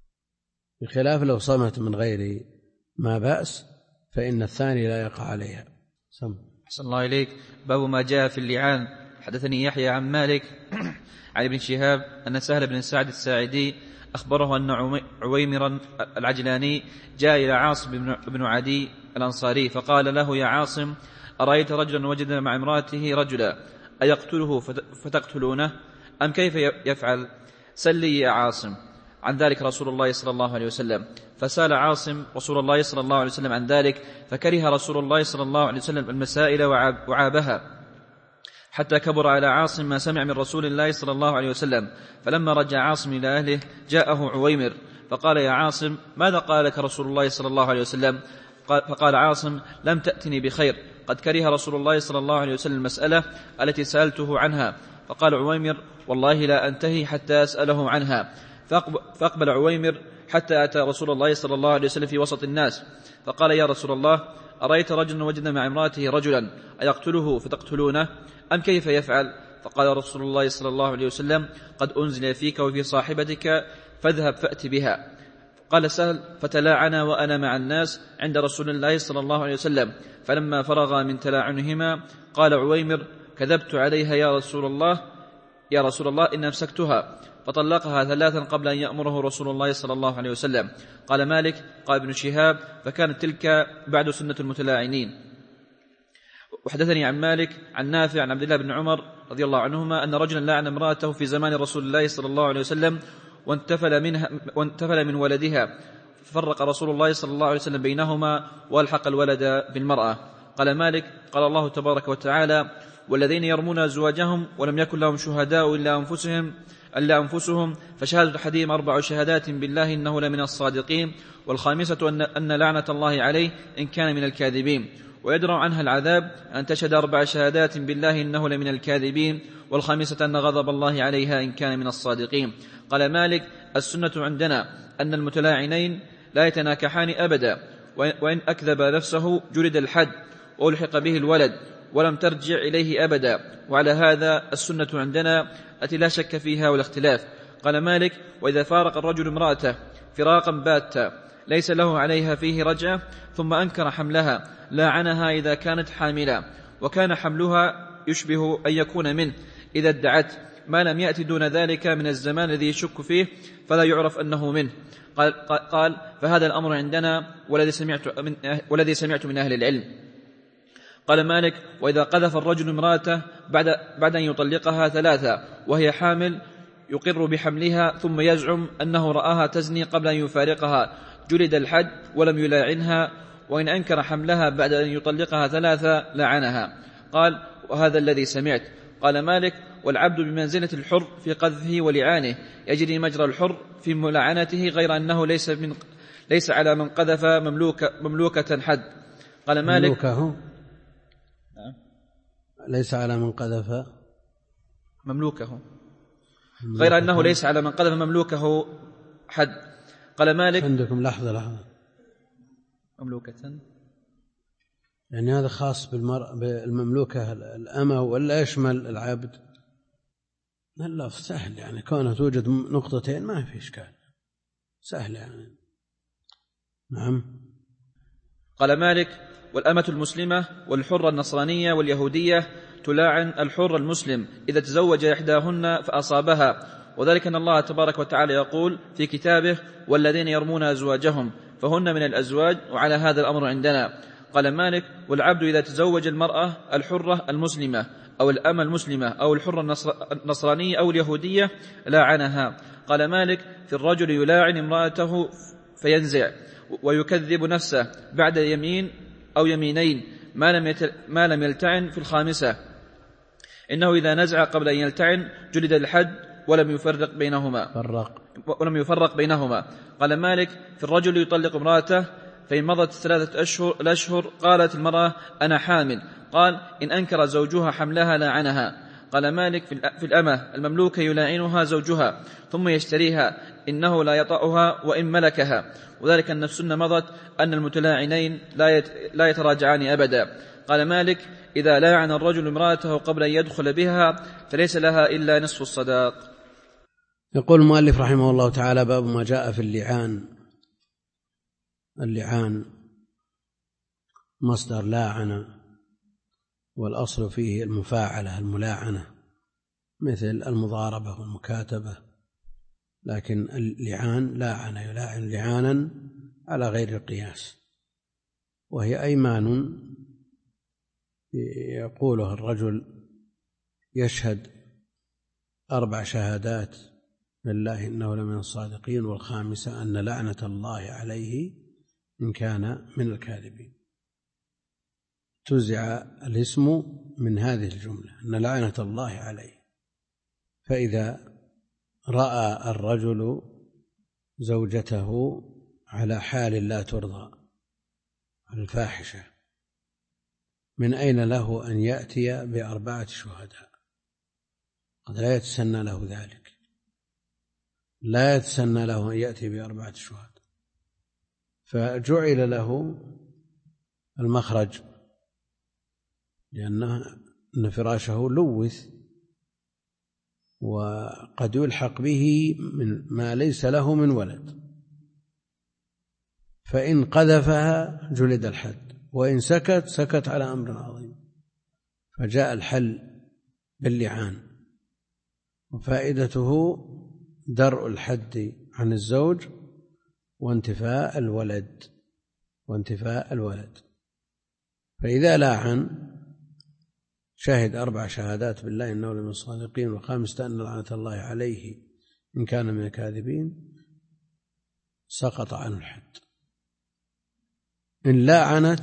بخلاف لو صمت من غير ما بأس فإن الثاني لا يقع عليها. أحسن الله إليك. باب ما جاء في اللعان. حدثني يحيى عن مالك عن ابن شهاب أن سهل بن سعد الساعدي أخبره أن عويمرا العجلاني جاء إلى عاصم بن عدي الأنصاري فقال له يا عاصم أرأيت رجلا وجد مع امرأته رجلا أيقتله فتقتلونه أم كيف يفعل؟ سل لي يا عاصم عن ذلك رسول الله صلى الله عليه وسلم. فسأل عاصم رسول الله صلى الله عليه وسلم عن ذلك، فكره رسول الله صلى الله عليه وسلم المسائل وعابها، حتى كبر على عاصم ما سمع من رسول الله صلى الله عليه وسلم. فلما رجع عاصم إلى أهله جاءه عويمر فقال يا عاصم ماذا قال لك رسول الله صلى الله عليه وسلم؟ فقال عاصم لم تأتني بخير، قد كره رسول الله صلى الله عليه وسلم المسألة التي سألته عنها. فقال عويمر والله لا أنتهي حتى أسأله عنها. فأقبل عويمر حتى أتى رسول الله صلى الله عليه وسلم في وسط الناس فقال يا رسول الله أرأيت رجلا وجد مع امرأته رجلا أيقتله فتقتلونه أم كيف يفعل؟ فقال رسول الله صلى الله عليه وسلم قد أنزل فيك وفي صاحبتك فاذهب فأت بها. قال سهل فتلاعنا وأنا مع الناس عند رسول الله صلى الله عليه وسلم، فلما فرغ من تلاعنهما قال عويمر كذبت عليها يا رسول الله إن أمسكتها، فطلقها 3 قبل أن يأمره رسول الله صلى الله عليه وسلم. قال مالك قال ابن شهاب فكانت تلك بعد سنة المتلاعنين. وحدثني عن مالك عن نافع عن عبد الله بن عمر رضي الله عنهما أن رجلا لعن امرأته في زمان رسول الله صلى الله عليه وسلم وانتفل من ولدها، ففرق رسول الله صلى الله عليه وسلم بينهما والحق الولد بالمرأة. قال مالك قال الله تبارك وتعالى والذين يرمون أزواجهم ولم يكن لهم شهداء إلا أنفسهم فشهادة أحدهم 4 شهادات بالله إنه لمن الصادقين، والخامسة أن لعنة الله عليه إن كان من الكاذبين، ويدرع عنها العذاب أن تشهد 4 شهادات بالله إنه لمن الكاذبين، والخامسة أن غضب الله عليها إن كان من الصادقين. قال مالك السنة عندنا أن المتلاعنين لا يتناكحان أبدا، وإن أكذب نفسه جلد الحد وألحق به الولد ولم ترجع إليه أبدا، وعلى هذا السنة عندنا التي لا شك فيها ولا اختلاف. قال مالك وإذا فارق الرجل امرأته فراقا باتا ليس له عليها فيه رجعة ثم أنكر حملها لاعنها إذا كانت حاملا، وكان حملها يشبه أن يكون منه إذا ادعت ما لم يأتي دون ذلك من الزمان الذي يشك فيه فلا يعرف أنه منه. قال فهذا الأمر عندنا والذي سمعت من أهل العلم. قال مالك وإذا قذف الرجل امرأته بعد أن يطلقها 3 وهي حامل يقر بحملها ثم يزعم أنه رآها تزني قبل أن يفارقها جلد الحد ولم يلاعنها، وإن أنكر حملها بعد أن يطلقها 3 لعنها. قال وهذا الذي سمعت. قال مالك والعبد بمنزلة الحر في قذفه ولعانه يجري مجرى الحر في ملعنته، غير أنه ليس على من قذف مملوكة حد. قال مالك ليس على من قذف مملوكه، غير أنه ليس على من قذف مملوكه حد. قال مالك عندكم لحظة مملوكة يعني هذا خاص بالمملوكة الأمة ولا يشمل العبد؟ اللفظ سهل يعني كونه توجد نقطتين ما في إشكال، سهل يعني. نعم. قال مالك والأمة المسلمة والحرة النصرانية واليهودية تلاعن الحر المسلم إذا تزوج إحداهن فأصابها، وذلك أن الله تبارك وتعالى يقول في كتابه: والذين يرمون أزواجهم فهن من الأزواج وعلى هذا الأمر عندنا. قال مالك: والعبد إذا تزوج المرأة الحرة المسلمة أو الأمة المسلمة أو الحرة النصرانية أو اليهودية لاعنها. قال مالك: في الرجل يلاعن امرأته فينزع ويكذب نفسه بعد يمين أو يمينين ما لم يلتعن في الخامسة، إنه إذا نزع قبل أن يلتعن جلد الحد ولم يفرق بينهما. قال مالك: في الرجل يطلق امرأته فإن مضت 3 أشهر قالت المرأة: أنا حامل، قال: إن أنكر زوجها حملها لاعنها. قال مالك: في الأمة المملوكة يلاعنها زوجها ثم يشتريها، إنه لا يطأها وإن ملكها، وذلك أن السنة مضت أن المتلاعنين لا يتراجعان أبدا. قال مالك: إذا لاعن الرجل امرأته قبل أن يدخل بها فليس لها إلا نصف الصداق. يقول المؤلف رحمه الله تعالى: باب ما جاء في اللعان مصدر لاعن، والأصل فيه المفاعلة الملاعنة مثل المضاربة والمكاتبة، لكن اللعان لاعن يلاعن لعانا على غير القياس، وهي أيمان يقولها الرجل يشهد 4 شهادات لله إنه لمن الصادقين، والخامسة أن لعنة الله عليه إن كان من الكاذبين. تزع الاسم من هذه الجملة أن لعنة الله عليه. فإذا رأى الرجل زوجته على حال لا ترضى، على الفاحشة، من أين له أن يأتي ب4 شهداء؟ قد لا يتسنى له ذلك، لا يتسنى له أن يأتي ب4 شهداء، فجعل له المخرج، لأن فراشه لوث وقد يلحق به من ما ليس له من ولد، فإن قذفها جلد الحد، وإن سكت على أمر عظيم. فجاء الحل باللعان، وفائدته درء الحد عن الزوج وانتفاء الولد. فإذا لاعن شهد 4 شهادات بالله إنه لمن الصادقين، والخامسة أن لعنة الله عليه إن كان من الكاذبين، سقط عنه الحد. إن لاعنت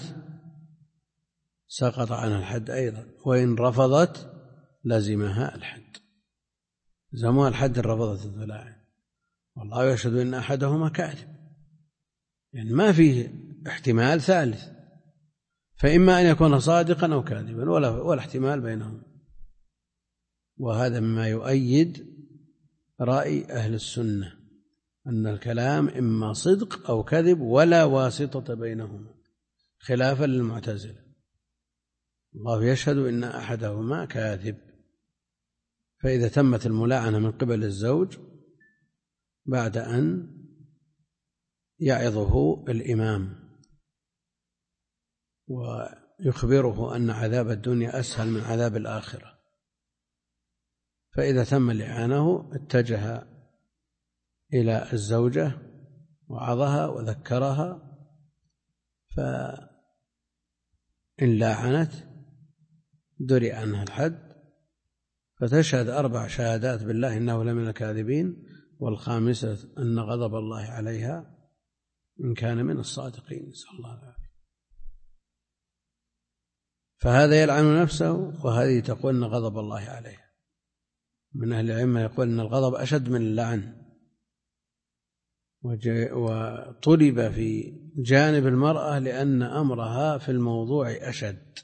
سقط عنها الحد أيضا، وإن رفضت لزمها الحد، زمها الحد إن رفضت اللاعن. والله يشهد إن أحدهما كاذب، يعني ما فيه احتمال ثالث، فإما أن يكون صادقا أو كاذبا ولا احتمال بينهم. وهذا مما يؤيد رأي أهل السنة أن الكلام إما صدق أو كذب ولا واسطة بينهما، خلافا للمعتزلة. الله يشهد إن أحدهما كاذب. فإذا تمت الملاعنة من قبل الزوج بعد أن يعظه الإمام ويخبره أن عذاب الدنيا أسهل من عذاب الآخرة، فإذا تم لعانه اتجه إلى الزوجة وعظها وذكرها، فإن لاعنت درئ عنها الحد، فتشهد 4 شهادات بالله إنه لمن الكاذبين، والخامسة أن غضب الله عليها إن كان من الصادقين، نسأل الله العافية. فهذا يلعن نفسه، وهذه تقول أن غضب الله عليها. من أهل العلم يقول أن الغضب أشد من اللعن، وطلب في جانب المرأة لأن أمرها في الموضوع أشد،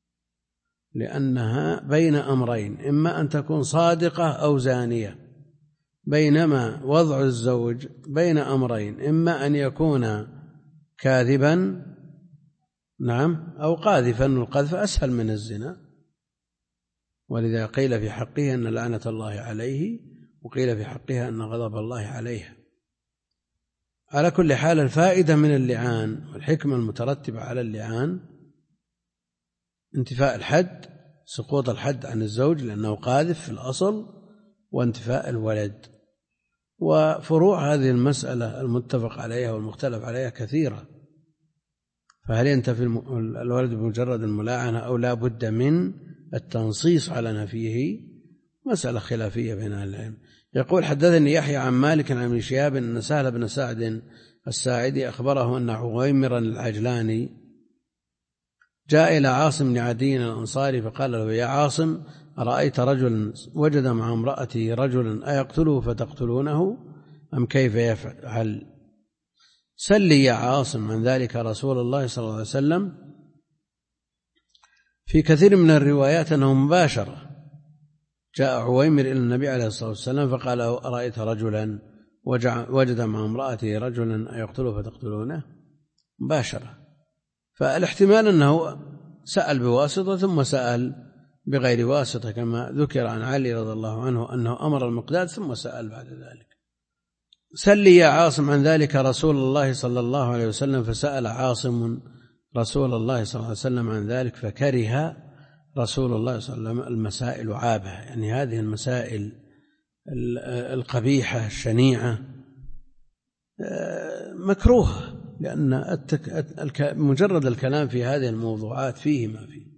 لأنها بين أمرين، إما أن تكون صادقة أو زانية، بينما وضع الزوج بين أمرين، إما أن يكون كاذبا أو قاذفا، القذف أسهل من الزنا. ولذا قيل في حقه أن لعنة الله عليه، وقيل في حقها أن غضب الله عليها. على كل حال، الفائدة من اللعان والحكمة المترتبة على اللعان انتفاء الحد، سقوط الحد عن الزوج لأنه قاذف في الأصل، وانتفاء الولد وفروع هذه المسألة المتفق عليها والمختلف عليها كثيرة. فهل ينتفي الولد بمجرد الملاعنة أو لا بد من التنصيص على نفيه؟ مسألة خلافية بين أهل العلم. يقول: حدثني يحيى عن مالك عن ابن شهاب أن سهل بن سعد الساعدي أخبره أن عويمرا العجلاني جاء إلى عاصم بن عدي الأنصاري فقال له: يا عاصم، أرأيت رجلا وجد مع امرأته رجلا أيقتله فتقتلونه أم كيف يفعل؟ سل لي يا عاصم عن ذلك رسول الله صلى الله عليه وسلم. في كثير من الروايات أنه مباشرة جاء عويمر إلى النبي عليه الصلاة والسلام فقال له: أرأيت رجلا وجد مع امرأته رجلا أيقتله فتقتلونه؟ مباشرة. فالاحتمال أنه سأل بواسطة ثم سأل بغير واسطة، كما ذكر عن علي رضي الله عنه أنه أمر المقداد ثم سأل بعد ذلك. سل لي يا عاصم عن ذلك رسول الله صلى الله عليه وسلم. فسأل عاصم رسول الله صلى الله عليه وسلم عن ذلك فكره رسول الله صلى الله عليه وسلم المسائل عابة، يعني هذه المسائل القبيحة الشنيعة مكروه، لأن مجرد الكلام في هذه الموضوعات فيه ما فيه.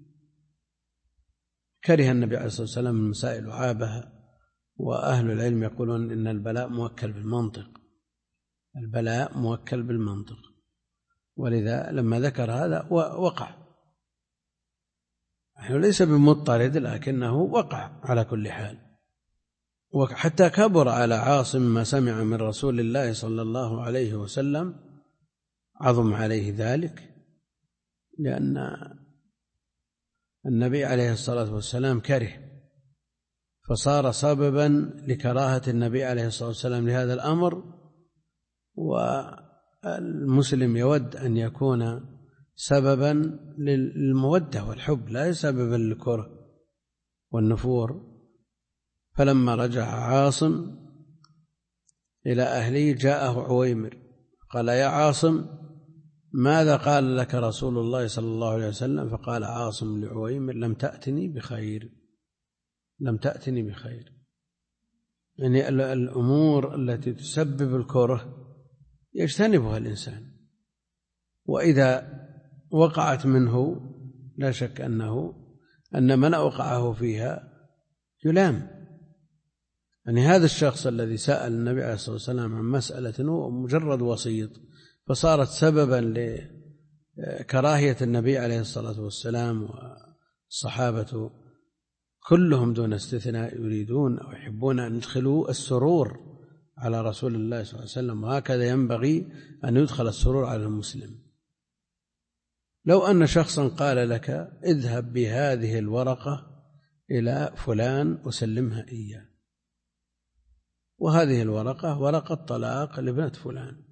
كره النبي عليه الصلاة والسلام المسائل عابة. وأهل العلم يقولون إن البلاء موكل بالمنطق، البلاء موكل بالمنطق، ولذا لما ذكر هذا وقع، يعني ليس بمضطرد لكنه وقع على كل حال. وحتى كبر على عاصم ما سمع من رسول الله صلى الله عليه وسلم، عظم عليه ذلك، لأن النبي عليه الصلاة والسلام كره، فصار سببا لكراهة النبي عليه الصلاة والسلام لهذا الأمر. والمسلم يود أن يكون سببا للمودة والحب، لا سببا للكره والنفور. فلما رجع عاصم إلى أهله جاءه عويمر قال: يا عاصم، ماذا قال لك رسول الله صلى الله عليه وسلم؟ فقال عاصم لعويمر: لم تأتني بخير، لم تأتني بخير. يعني الأمور التي تسبب الكره يجتنبها الإنسان، وإذا وقعت منه لا شك أن من أوقعه فيها يلام. يعني هذا الشخص الذي سأل النبي عليه الصلاة والسلام عن مسألة هو مجرد وسيط، فصارت سببا لكراهية النبي عليه الصلاة والسلام. والصحابة كلهم دون استثناء يريدون أو يحبون أن يدخلوا السرور على رسول الله صلى الله عليه وسلم، وهكذا ينبغي أن يدخل السرور على المسلم. لو أن شخصا قال لك: اذهب بهذه الورقة إلى فلان وسلمها إياه، وهذه الورقة ورقة طلاق لابنة فلان،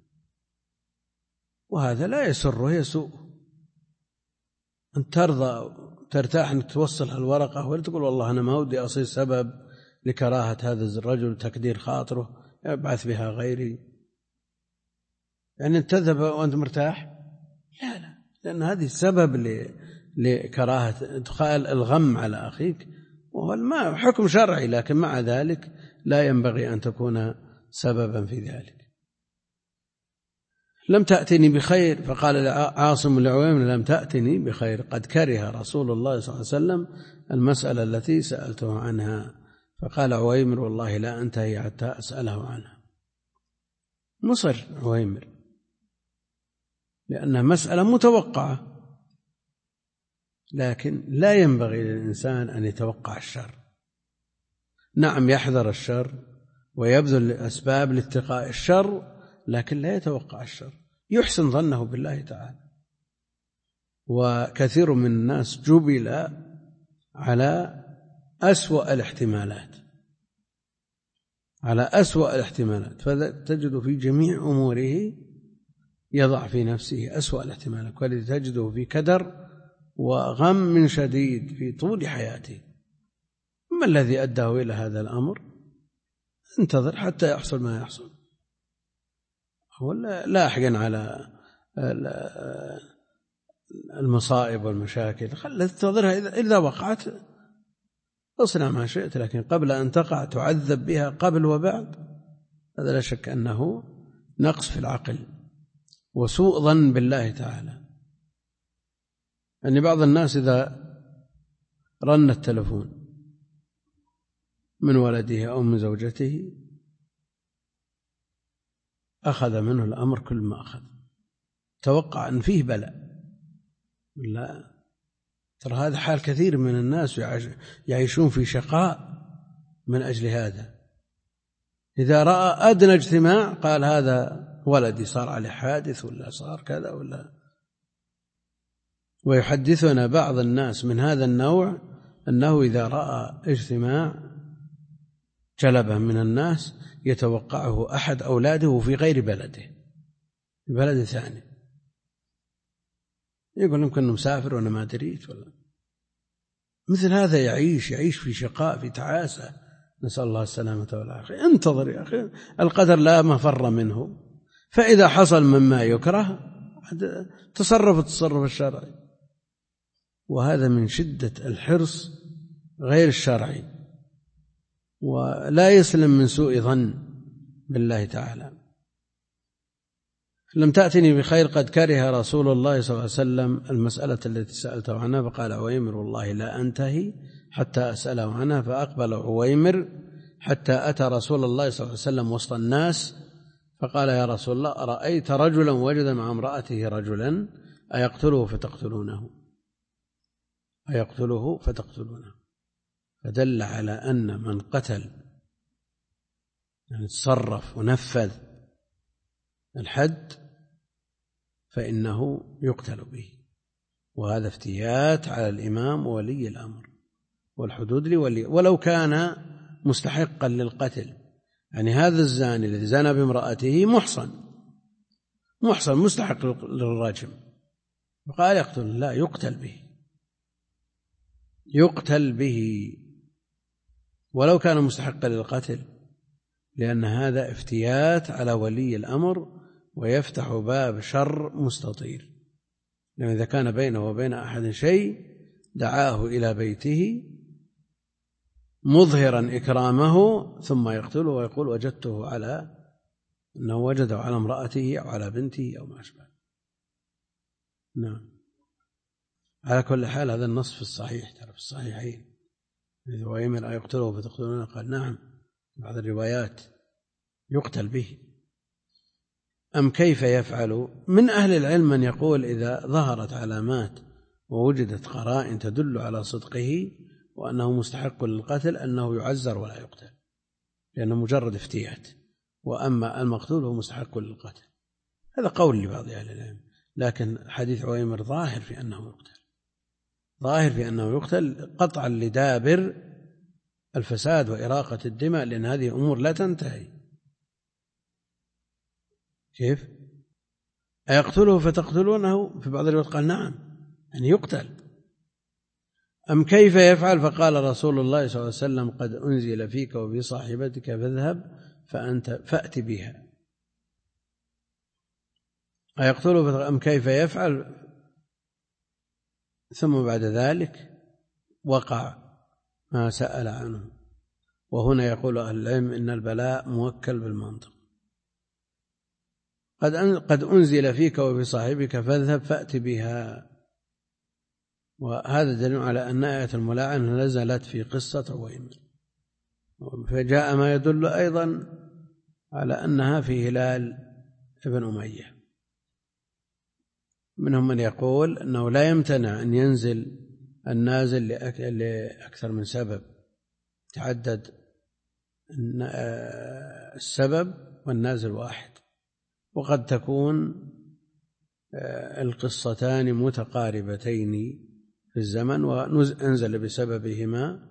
وهذا لا يسره يسوء، أن ترضى ترتاح أنك توصل الورقة، ولا تقول والله أنا ما ودي أصير سبب لكراهة هذا الرجل تكدير خاطره يبعث بها غيري، يعني تذهب وأنت مرتاح؟ لا، لأن هذه سبب لكراهة إدخال الغم على أخيك، وهو ما حكم شرعي، لكن مع ذلك لا ينبغي أن تكون سببا في ذلك. لم تأتني بخير. فقال عاصم لعويمر: لم تأتني بخير، قد كره رسول الله صلى الله عليه وسلم المسألة التي سألته عنها. فقال عويمر: والله لا أنتهي حتى أسأله عنها. مصر عويمر لأنها مسألة متوقعة، لكن لا ينبغي للإنسان أن يتوقع الشر. نعم، يحذر الشر ويبذل أسباب لاتقاء الشر، لكن لا يتوقع الشر، يحسن ظنه بالله تعالى. وكثير من الناس جبل على أسوأ الاحتمالات، على أسوأ الاحتمالات، فتجد في جميع أموره يضع في نفسه أسوأ الاحتمالات، ولذا تجده في كدر وغم شديد في طول حياته. ما الذي أداه إلى هذا الأمر؟ انتظر حتى يحصل ما يحصل، ولا لاحقا على المصائب والمشاكل، خلت تنتظرها، إذا وقعت اصنع ما شئت، لكن قبل أن تقع تعذب بها قبل وبعد. هذا لا شك أنه نقص في العقل وسوء ظن بالله تعالى. يعني بعض الناس إذا رن التلفون من ولده أو من زوجته أخذ منه الأمر كل ما أخذ، توقع أن فيه بلاء. لا، ترى هذا حال كثير من الناس يعيشون في شقاء من أجل هذا. إذا رأى أدنى اجتماع قال هذا ولدي صار عليه حادث ولا صار كذا ولا. ويحدثنا بعض الناس من هذا النوع أنه إذا رأى اجتماع جلبه من الناس يتوقعه أحد أولاده في غير بلده، في بلد ثاني، يقول يمكن أنه مسافر وأنا ما دريت ولا. مثل هذا يعيش في شقاء، في تعاسة، نسأل الله السلامة والعافية. انتظر يا أخي، القدر لا مفر منه، فإذا حصل مما يكره تصرف التصرف الشرعي. وهذا من شدة الحرص غير الشرعي، ولا يسلم من سوء ظن بالله تعالى. لم تأتني بخير قد كره رسول الله صلى الله عليه وسلم المسألة التي سألته عنها، فقال عويمر والله لا أنتهي حتى أسأله عنها. فأقبل عويمر حتى أتى رسول الله صلى الله عليه وسلم وسط الناس فقال يا رسول الله أرأيت رجلا وجد مع امرأته رجلا أيقتله فتقتلونه؟ أيقتله فتقتلونه؟ فدل على أن من قتل يعني تصرف ونفذ الحد فإنه يقتل به. وهذا افتيات على الإمام وولي الأمر، والحدود لولي ولو كان مستحقا للقتل. يعني هذا الزاني الذي زنى بامرأته محصن مستحق للرجم، فقال يقتل، لا، يقتل به ولو كان مستحقا للقتل، لأن هذا افتيات على ولي الأمر ويفتح باب شر مستطير. لأن إذا كان بينه وبين أحد شيء دعاه إلى بيته مظهرا إكرامه ثم يقتله ويقول وجدته على أنه وجده على امرأته أو على بنته أو ما أشبه. نعم. على كل حال هذا النص في الصحيح، ترى في الصحيحين. إذا ويمر أيقتله فتقتلونه؟ قال نعم، بعض الروايات يقتل به. أم كيف يفعل؟ من أهل العلم من يقول إذا ظهرت علامات ووجدت قرائن تدل على صدقه وأنه مستحق للقتل أنه يعزر ولا يقتل، لأنه مجرد افتيات. وأما المقتول هو مستحق للقتل. هذا قول لبعض أهل العلم، لكن حديث عويمر ظاهر في أنه يقتل قطعا لدابر الفساد وإراقة الدماء، لأن هذه أمور لا تنتهي. كيف؟ أيقتله فتقتلونه؟ في بعض الروايات قال نعم، يعني يقتل. أم كيف يفعل؟ فقال رسول الله صلى الله عليه وسلم قد أنزل فيك وفي صاحبتك فاذهب فأت بها. أيقتله أم كيف يفعل؟ ثم بعد ذلك وقع ما سأل عنه. وهنا يقول أهل العلم إن البلاء موكل بالمنطق. قد أنزل فيك وفي صاحبك فاذهب فأت بها. وهذا دليل على أن آية الملاعنة نزلت في قصة عويمر، فجاء ما يدل أيضا على أنها في هلال ابن أمية. منهم من يقول أنه لا يمتنع أن ينزل النازل لأكثر من سبب، تعدد السبب والنازل واحد، وقد تكون القصتان متقاربتين في الزمن وأنزل بسببهما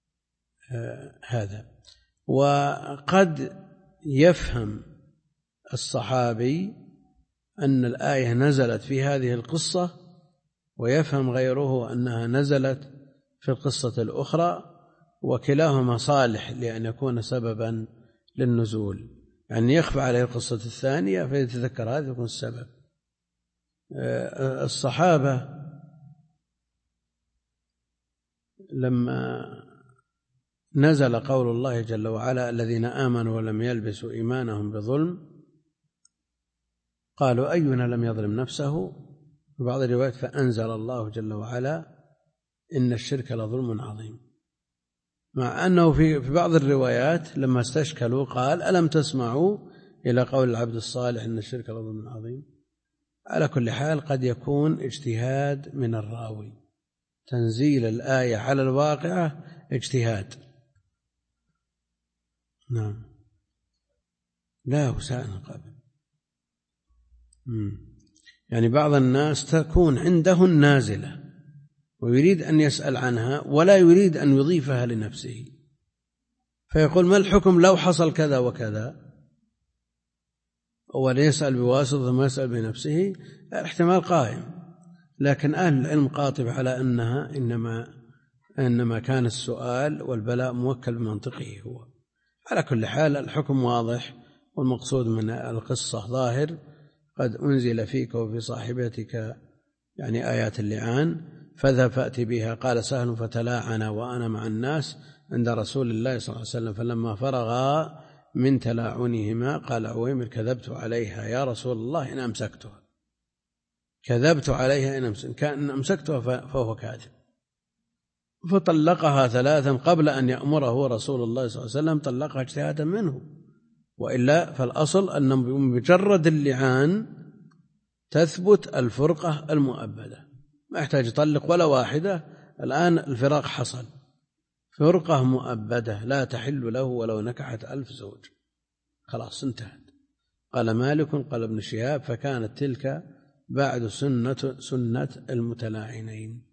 هذا. وقد يفهم الصحابي أن الآية نزلت في هذه القصة ويفهم غيره أنها نزلت في القصة الأخرى، وكلاهما صالح لأن يكون سببا للنزول. يعني يخفى عليه القصة الثانية فيتذكر هذا يكون السبب. الصحابة لما نزل قول الله جل وعلا: الذين آمنوا ولم يلبسوا إيمانهم بظلم قالوا أينا لم يظلم نفسه. في بعض الروايات: فأنزل الله جل وعلا: إن الشرك لظلم عظيم. مع أنه في بعض الروايات لما استشكلوا قال: ألم تسمعوا إلى قول العبد الصالح إن الشرك لظلم عظيم. على كل حال قد يكون اجتهاد من الراوي، تنزيل الآية على الواقعة اجتهاد. نعم، لا وسائل قبل. يعني بعض الناس تكون عنده النازلة ويريد أن يسأل عنها ولا يريد أن يضيفها لنفسه، فيقول: ما الحكم لو حصل كذا وكذا؟ أولا يسأل بواسطة ثم يسأل بنفسه، احتمال قائم. لكن أهل العلم قاطب على أنها إنما كان السؤال والبلاء موكل بمنطقه هو. على كل حال الحكم واضح، والمقصود من القصة ظاهر: قد أنزل فيك وفي صاحبتك يعني آيات اللعان، فاذهب فأتي بها. قال سهل: فتلاعنا وأنا مع الناس عند رسول الله صلى الله عليه وسلم، فلما فرغا من تلاعنهما قال عويمر: كذبت عليها يا رسول الله إن أمسكتها. كذبت عليها إن أمسكتها فهو كاذب. فطلقها 3 قبل أن يأمره رسول الله صلى الله عليه وسلم، طلقها اجتهادا منه، وإلا فالأصل أن بمجرد اللعان تثبت الفرقة المؤبدة، ما يحتاج يطلق ولا واحدة. الآن الفراق حصل، فرقة مؤبدة لا تحل له ولو نكحت 1000 زوج، خلاص انتهت. قال مالك قال ابن شهاب: فكانت تلك بعد سنة المتلاعنين.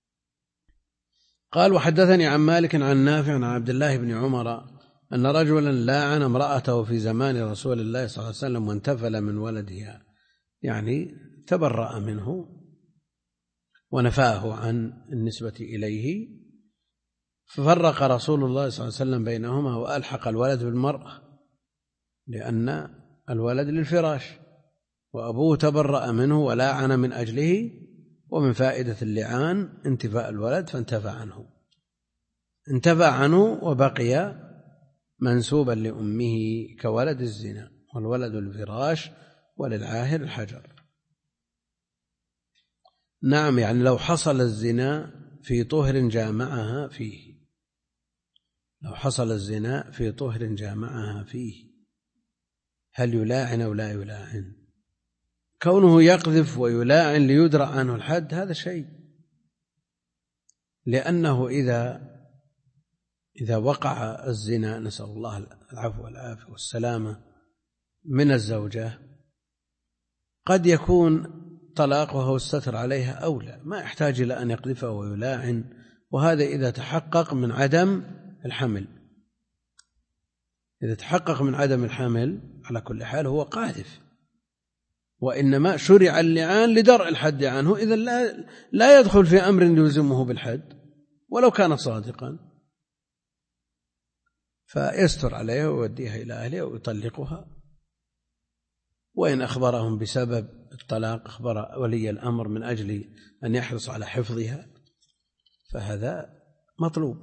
قال: وحدثني عن مالك عن نافع عن عبد الله بن عمر أن رجلا لاعن امرأته في زمان رسول الله صلى الله عليه وسلم وانتفل من ولدها، يعني تبرأ منه ونفاه عن النسبة إليه. ففرق رسول الله صلى الله عليه وسلم بينهما وألحق الولد بالمرأة، لأن الولد للفراش، وأبوه تبرأ منه ولاعن من أجله، ومن فائدة اللعان انتفاء الولد، انتفى عنه وبقي منسوبا لأمه كولد الزنا، والولد الفراش وللعاهر الحجر. نعم، يعني لو حصل الزنا في طهر جامعها فيه، لو حصل الزنا في طهر جامعها فيه، هل يلاعن أو لا يلاعن؟ كونه يقذف ويلاعن ليدرأ عنه الحد هذا شيء، لأنه إذا وقع الزنا، نسأل الله العفو والعافية والسلامة، من الزوجة، قد يكون طلاقها والستر عليها أولى، ما يحتاج إلى أن يقذفه ويلاعن. وهذا إذا تحقق من عدم الحمل، إذا تحقق من عدم الحمل على كل حال هو قاذف، وإنما شرع اللعان لدرء الحد عنه، إذا لا يدخل في أمر يلزمه بالحد ولو كان صادقا، فيستر عليها ويوديها إلى أهله ويطلقها. وإن أخبرهم بسبب الطلاق، أخبر ولي الأمر من أجل أن يحرص على حفظها، فهذا مطلوب.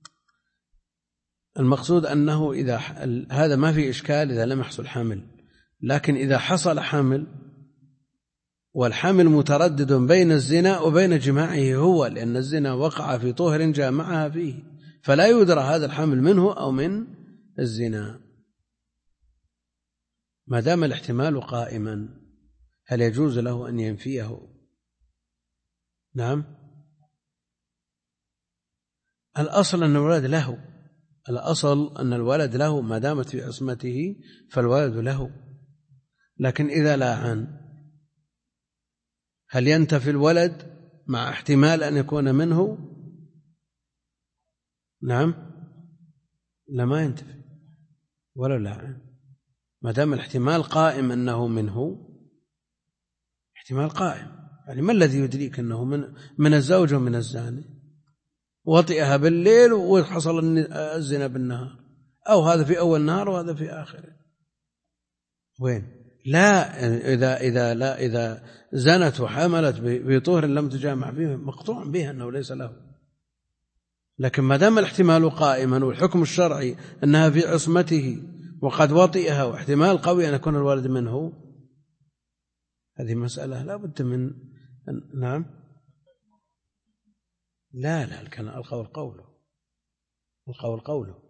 المقصود أنه إذا هذا ما في إشكال إذا لم يحصل حمل، لكن إذا حصل حمل والحمل متردد بين الزنا وبين جماعه هو، لأن الزنا وقع في طهر جامعها فيه، فلا يدرى هذا الحمل منه أو من الزنا. ما دام الاحتمال قائما هل يجوز له أن ينفيه؟ نعم، الأصل أن الولد له، الأصل أن الولد له ما دامت في عصمته فالولد له. لكن إذا لاعن هل ينتفي الولد مع احتمال أن يكون منه؟ نعم، لما ينتفي ولا لاعن، ما دام الاحتمال قائم أنه منه، احتمال قائم. يعني ما الذي يدريك أنه من الزوج ومن الزاني؟ وطئها بالليل وحصل الزنا بالنهار، أو هذا في أول النهار وهذا في آخره، وين؟ لا، إذا زنت وحملت بطهر لم تجامع فيه مقطوع بها أنه ليس له، لكن ما دام الاحتمال قائما والحكم الشرعي أنها في عصمته وقد وطئها واحتمال قوي أن يكون الولد منه، هذه مسألة لا بد من. نعم. لا القول قوله.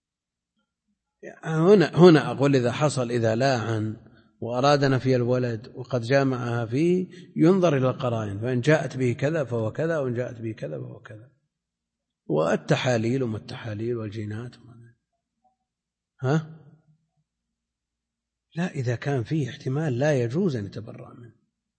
هنا أقول إذا حصل، إذا لاعن وأراد نفي الولد وقد جامعها فيه، ينظر إلى القرائن، فإن جاءت به كذا فهو كذا، وإن جاءت به كذا فهو كذا، والتحاليل وما التحاليل والجينات. لا، إذا كان فيه احتمال لا يجوز أن يتبرأ منه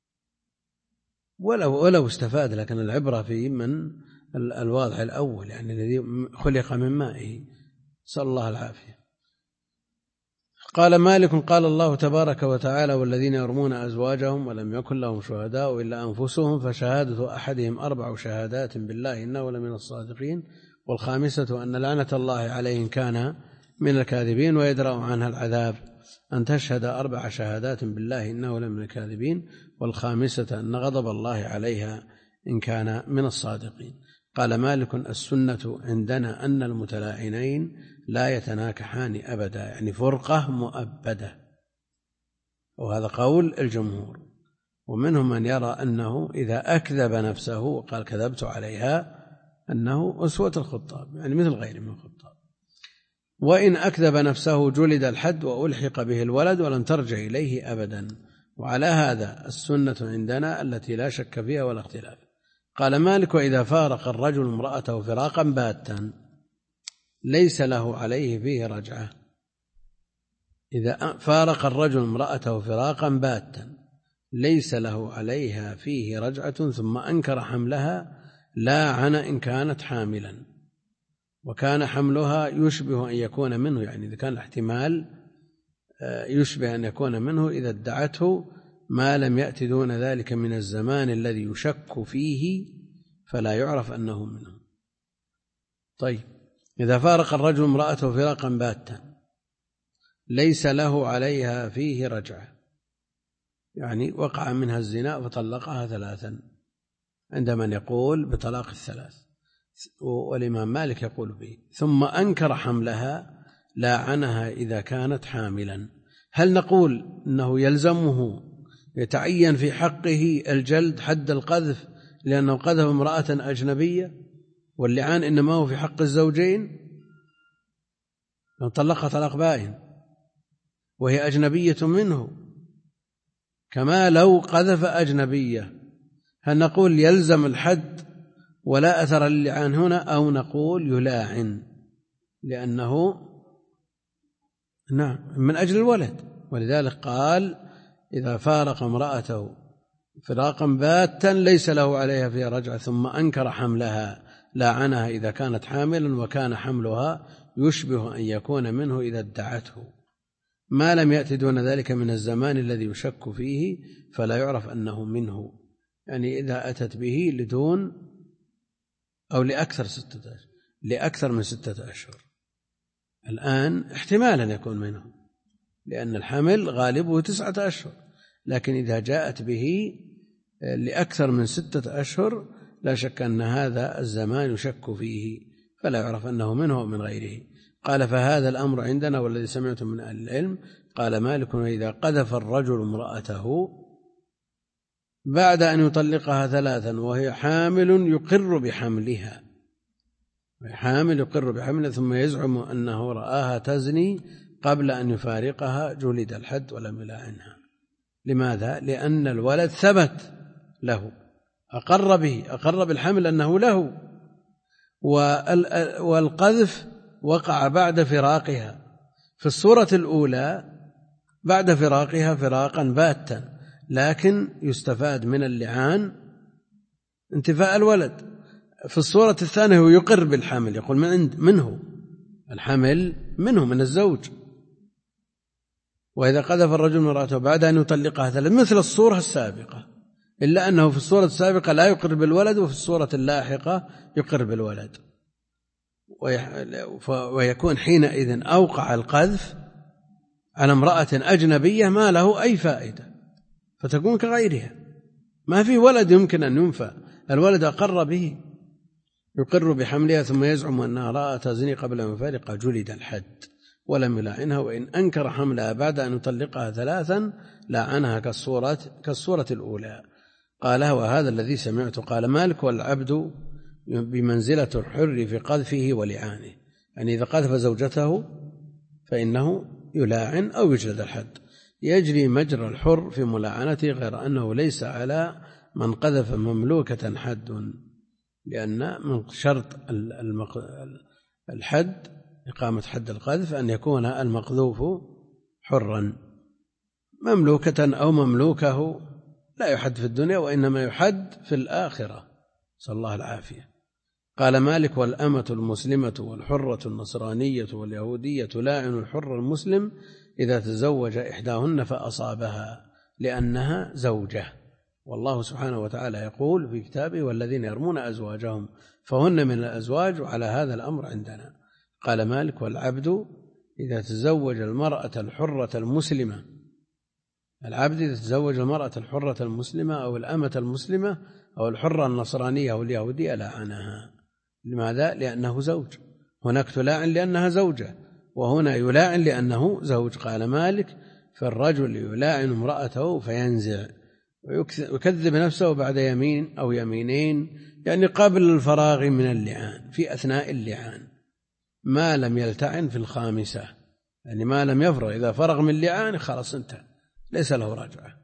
ولو استفاد، لكن العبرة في من الواضح الأول، يعني الذي خلق من مائه، صلى الله العافية. قال مالك قال الله تبارك وتعالى: والذين يرمون أزواجهم ولم يكن لهم شهداء إلا أنفسهم فشهادة أحدهم 4 شهادات بالله إنه لمن الصادقين، والخامسة أن لعنة الله عليه إن كان من الكاذبين ويدرأ عنها العذاب أن تشهد 4 شهادات بالله إنه لمن الكاذبين، والخامسة أن غضب الله عليها إن كان من الصادقين. قال مالك: السنة عندنا أن المتلاعنين لا يتناكحان أبدا، يعني فرقة مؤبدة، وهذا قول الجمهور. ومنهم من يرى أنه إذا أكذب نفسه وقال كذبت عليها أنه أسوة الخطاب، يعني مثل غيره من الخطاب. وإن أكذب نفسه جلد الحد وألحق به الولد ولم ترجع إليه أبدا. وعلى هذا السنة عندنا التي لا شك فيها ولا اختلاف. قال مالك: وإذا فارق الرجل امرأته فراقا باتا ليس له عليه فيه رجعة. إذا فارق الرجل امرأته فراقا باتا ليس له عليها فيه رجعة ثم أنكر حملها لاعن إن كانت حاملا، وكان حملها يشبه أن يكون منه، يعني إذا كان الاحتمال يشبه أن يكون منه إذا ادعته ما لم يأتي دون ذلك من الزمان الذي يشك فيه فلا يعرف أنه منه. طيب، إذا فارق الرجل امرأته فراقا باتا ليس له عليها فيه رجعة، يعني وقع منها الزنا فطلقها 3 عند من يقول بطلاق 3، والإمام مالك يقول به. ثم أنكر حملها لاعنها إذا كانت حاملا. هل نقول أنه يلزمه يتعين في حقه الجلد حد القذف لأنه قذف امرأة أجنبية، واللعان إنما هو في حق الزوجين لو طلقها طلاق بائن وهي أجنبية منه، كما لو قذف أجنبية؟ هل نقول يلزم الحد ولا أثر للعان هنا، أو نقول يلاعن لأنه من أجل الولد؟ ولذلك قال: إذا فارق امرأته فراقا باتا ليس له عليها فيها رجعة ثم أنكر حملها لاعنها إذا كانت حاملا، وكان حملها يشبه أن يكون منه إذا ادعته ما لم يأتي دون ذلك من الزمان الذي يشك فيه فلا يعرف أنه منه، يعني إذا أتت به لدون أو لأكثر من 6 أشهر. الآن احتمال أن يكون منه لأن الحمل غالبه 9 أشهر، لكن إذا جاءت به لأكثر من 6 أشهر لا شك أن هذا الزمان يشك فيه فلا يعرف أنه منه ومن غيره. قال: فهذا الأمر عندنا والذي سمعتم من أهل العلم. قال مالك: إذا قذف الرجل امرأته بعد أن يطلقها 3 وهي حامل يقر بحملها ثم يزعم أنه رآها تزني قبل أن يفارقها جلد الحد ولم يلاعنها. لماذا؟ لأن الولد ثبت له، أقر بالحمل أنه له، والقذف وقع بعد فراقها. في الصورة الأولى بعد فراقها فراقا باتا، لكن يستفاد من اللعان انتفاء الولد. في الصورة الثانية هو يقر بالحمل، يقول منه الحمل منه من الزوج. وإذا قذف الرجل امرأته بعد أن يطلقها 3 مثل الصورة السابقة، إلا أنه في الصورة السابقة لا يقر بالولد وفي الصورة اللاحقة يقر بالولد، ويكون حينئذ أوقع القذف على امرأة أجنبية ما له أي فائدة، فتكون كغيرها، ما في ولد يمكن أن ينفى، الولد أقر به. يقر بحملها ثم يزعم أنها رأى تزني قبل أن يفارق جلد الحد ولم يلاعنها، وإن أنكر حملها بعد أن يطلقها 3 لاعنها كالصورة الأولى. قالها وهذا الذي سمعت. قال مالك والعبد بمنزلة الحر في قذفه ولعانه، يعني إذا قذف زوجته فإنه يلاعن أو يجلد الحد، يجري مجرى الحر في ملاعنته، غير أنه ليس على من قذف مملوكة حد، لأن من شرط الحد إقامة حد القذف أن يكون المقذوف حرا. مملوكة أو مملوكه لا يحد في الدنيا، وإنما يحد في الآخرة، صلى الله العافية. قال مالك والأمة المسلمة والحرة النصرانية واليهودية لاعن الحر المسلم إذا تزوج إحداهن فأصابها لأنها زوجة. والله سبحانه وتعالى يقول في كتابه والذين يرمون أزواجهم فهن من الأزواج، وعلى هذا الأمر عندنا. قال مالك والعبد إذا تزوج المرأة الحرة المسلمة، العبد إذا تزوج المرأة الحرة المسلمة أو الأمة المسلمة أو الحرة النصرانية أو اليهودية لعنها. لماذا؟ لأنه زوج. هناك تلاعن لأنها زوجة، وهنا يلاعن لأنه زوج. قال مالك فالرجل يلاعن امرأته فينزع ويكذب نفسه بعد يمين أو يمينين، يعني قبل الفراغ من اللعان، في أثناء اللعان، ما لم يلتعن في الخامسة، يعني ما لم يفرغ. إذا فرغ من اللعان خلاص انتهى، ليس له رجعة.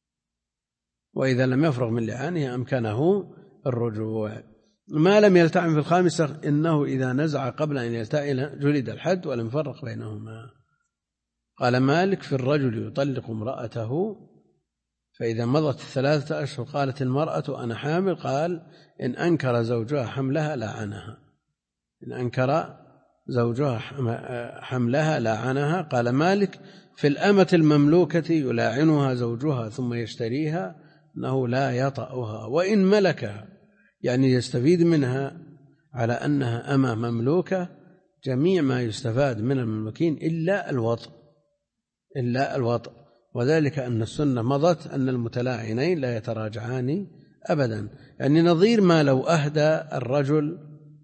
وإذا لم يفرغ من لعانه أمكنه الرجوع. ما لم يلتعن في الخامسة إنه إذا نزع قبل أن يلتعن جلد الحد ولم يفرق بينهما. قال مالك في الرجل يطلق امرأته فإذا مضت 3 أشهر قالت المرأة أنا حامل، قال إن أنكر زوجها حملها لعنها، إن أنكر زوجها حملها لعنها. قال مالك في الأمة المملوكة يلاعنها زوجها ثم يشتريها أنه لا يطأها، وإن ملكها، يعني يستفيد منها على أنها أمة مملوكة جميع ما يستفاد من المملوكين إلا الوطء، وذلك أن السنة مضت أن المتلاعنين لا يتراجعان أبدا، يعني نظير ما لو أهدى الرجل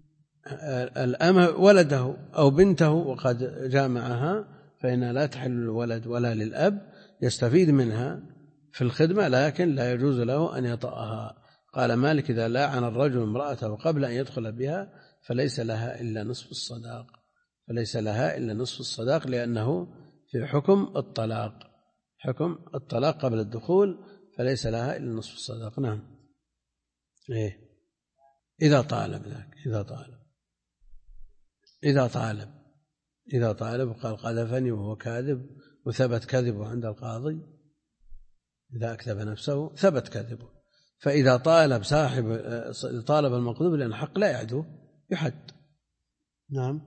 الأمة ولده أو بنته وقد جامعها فإنها لا تحل للولد ولا للأب، يستفيد منها في الخدمة لكن لا يجوز له أن يطأها. قال مالك إذا لاعن الرجل امرأته قبل أن يدخل بها فليس لها إلا نصف الصداق، لأنه في حكم الطلاق قبل الدخول، فليس لها إلا نصف الصداق. نعم. إذا طالب ذاك إذا طالب وقال قذفني وهو كاذب وثبت كذبه عند القاضي، إذا أكذب نفسه ثبت كذبه. فإذا طالب المقذوب لأن حق لا يعدو يحد. نعم.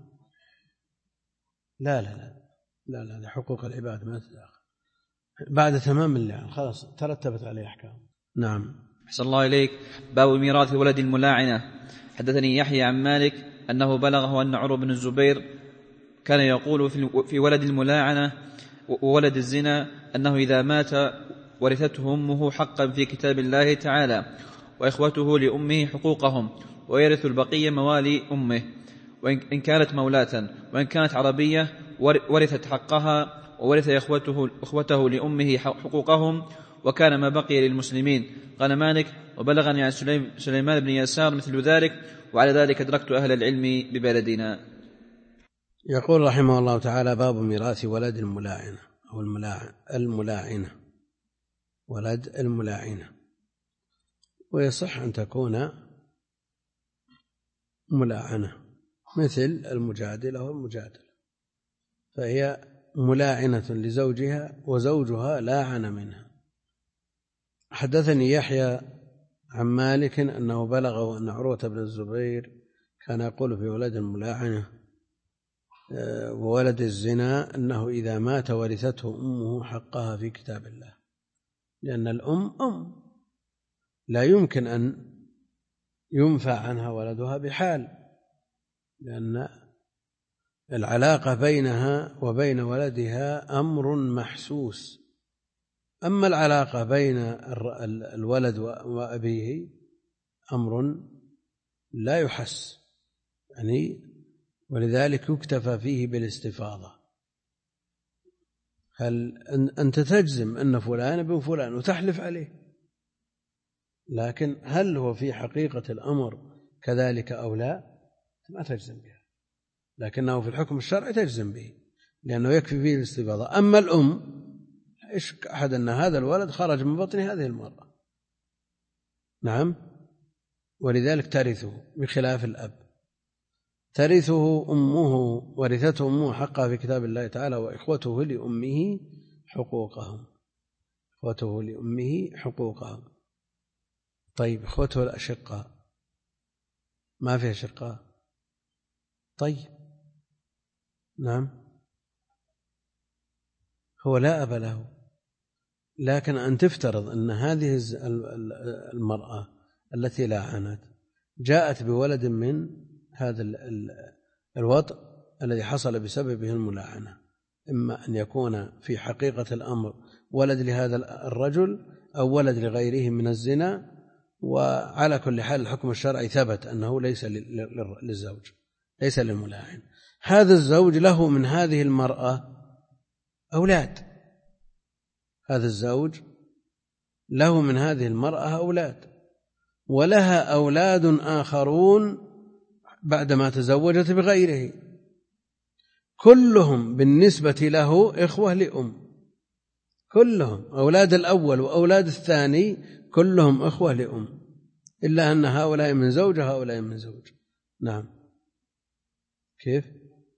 لا لحقوق العباد ما تداخل بعد تمام اللعان، خلاص ترتبت عليه أحكام. نعم. أحسن الله إليك. باب ميراث ولد الملاعنة. حدثني يحيى عن مالك أنه بلغه أن عروة بن الزبير كان يقول في ولد الملاعنة وولد الزنا أنه إذا مات ورثته أمه حقا في كتاب الله تعالى، وإخوته لأمه حقوقهم، ويرث البقية موالي أمه وإن كانت مولاة، وإن كانت عربية ورثت حقها، وورث إخوته لأمه حقوقهم، وكان ما بقي للمسلمين. قال مالك وبلغني عن سليمان بن يسار مثل ذلك، وعلى ذلك أدركت أهل العلم ببلدنا. يقول رحمه الله تعالى باب ميراث ولد الملاعنة أو الملاعنة، ولد الملاعنة، ويصح أن تكون ملاعنة مثل المجادلة والمجادلة، فهي ملاعنة لزوجها وزوجها لاعن منها. حدثني يحيى عن مالك أنه بلغه أن عروة بن الزبير كان يقول في ولد الملاعنة وولد الزنا أنه إذا مات ورثته أمه حقها في كتاب الله، لأن الأم لا يمكن أن ينفع عنها ولدها بحال، لأن العلاقة بينها وبين ولدها أمر محسوس. أما العلاقة بين الولد وأبيه أمر لا يحس يعني، ولذلك يكتفى فيه بالاستفاضة. هل أنت تجزم أن فلان ابن فلان وتحلف عليه، لكن هل هو في حقيقة الأمر كذلك أو لا ما تجزم بها، لكنه في الحكم الشرعي تجزم به لأنه يكفي فيه الاستفاضة. أما الأم يشك أحد أن هذا الولد خرج من بطن هذه المرأة، نعم، ولذلك ترثه بخلاف الأب. ترثه أمه، ورثته أمه حقها في كتاب الله تعالى: وإخوته لأمه حقوقهم. إخوته لأمه حقوقهم. طيب إخوته الأشقاء ما فيها أشقاء؟ طيب نعم، هو لا أب له، لكن أن تفترض أن هذه المرأة التي لاعنت جاءت بولد من هذا الوطء الذي حصل بسببه الملاعنة، إما أن يكون في حقيقة الأمر ولد لهذا الرجل أو ولد لغيره من الزنا، وعلى كل حال الحكم الشرعي ثبت أنه ليس للزوج، ليس للملاعن. هذا الزوج له من هذه المرأة أولاد، هذا الزوج له من هذه المرأة أولاد، ولها أولاد آخرون بعدما تزوجت بغيره، كلهم بالنسبة له إخوة لأم، كلهم أولاد الأول وأولاد الثاني كلهم إخوة لأم، إلا أن هؤلاء من زوج هؤلاء من زوج. نعم. كيف؟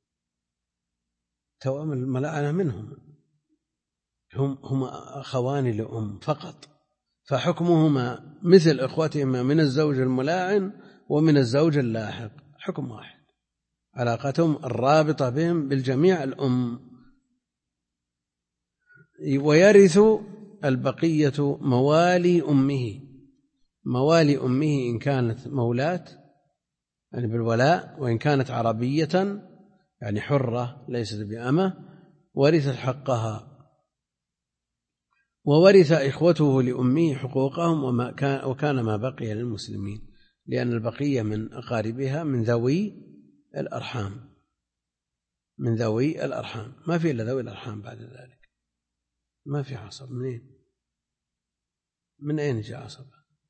توأم الملاعنة منهم، هم أخوان لأم فقط، فحكمهما مثل إخوتهما من الزوج الملاعن ومن الزوج اللاحق، حكم واحد، علاقتهم الرابطة بهم بالجميع الأم. ويرث البقية موالي أمه، موالي أمه إن كانت مولاة يعني بالولاء، وإن كانت عربية يعني حرة ليست بأمة ورثت حقها. وورث إخوته لأمه حقوقهم وكان ما بقي للمسلمين، لأن البقية من أقاربها من ذوي الأرحام، من ذوي الأرحام، ما في إلا ذوي الأرحام بعد ذلك، ما في عصب. منين؟ من أين جاء عصب؟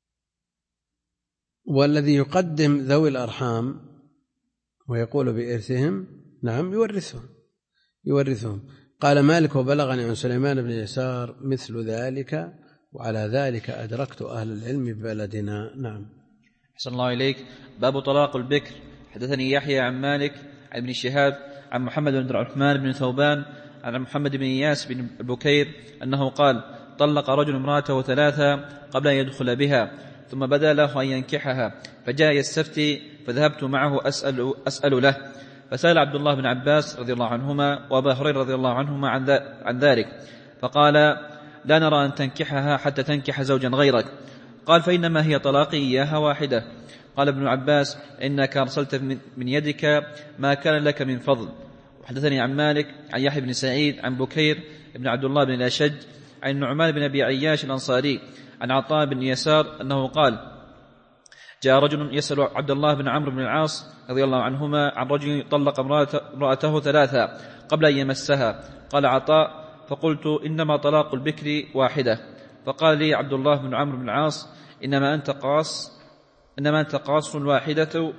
والذي يقدم ذوي الأرحام ويقول بإرثهم نعم يورثهم. قال مالك: وبلغني عن سليمان بن يسار مثل ذلك، وعلى ذلك أدركت أهل العلم ببلدنا. نعم. أحسن الله إليك. باب طلاق البكر. حدثني يحيى عن مالك عن ابن شهاب عن محمد بن الرحمن بن ثوبان عن محمد بن إياس بن بكير أنه قال: طلق رجل امرأته 3 قبل أن يدخل بها، ثم بدا له أن ينكحها، فجاء يستفتي، فذهبت معه أسأل له، فسأل عبد الله بن عباس رضي الله عنهما وأبا هريرة رضي الله عنهما عن ذلك، فقال: لا نرى أن تنكحها حتى تنكح زوجا غيرك. قال: فإنما هي طلاقي إياها واحدة. قال ابن عباس: إنك أرسلت من يدك ما كان لك من فضل. وحدثني عن مالك عن يحيى بن سعيد عن بكير بن عبد الله بن الأشج عن النعمان بن أبي عياش الأنصاري عن عطاء بن يسار أنه قال: جاء رجل يسأل عبد الله بن عمرو بن العاص رضي الله عنهما عن رجل طلق امرأته 3 قبل أن يمسها. قال عطاء: فقلت: إنما طلاق البكر واحدة. فقال لي عبد الله بن عمرو بن العاص: إنما أنت قاص الواحدة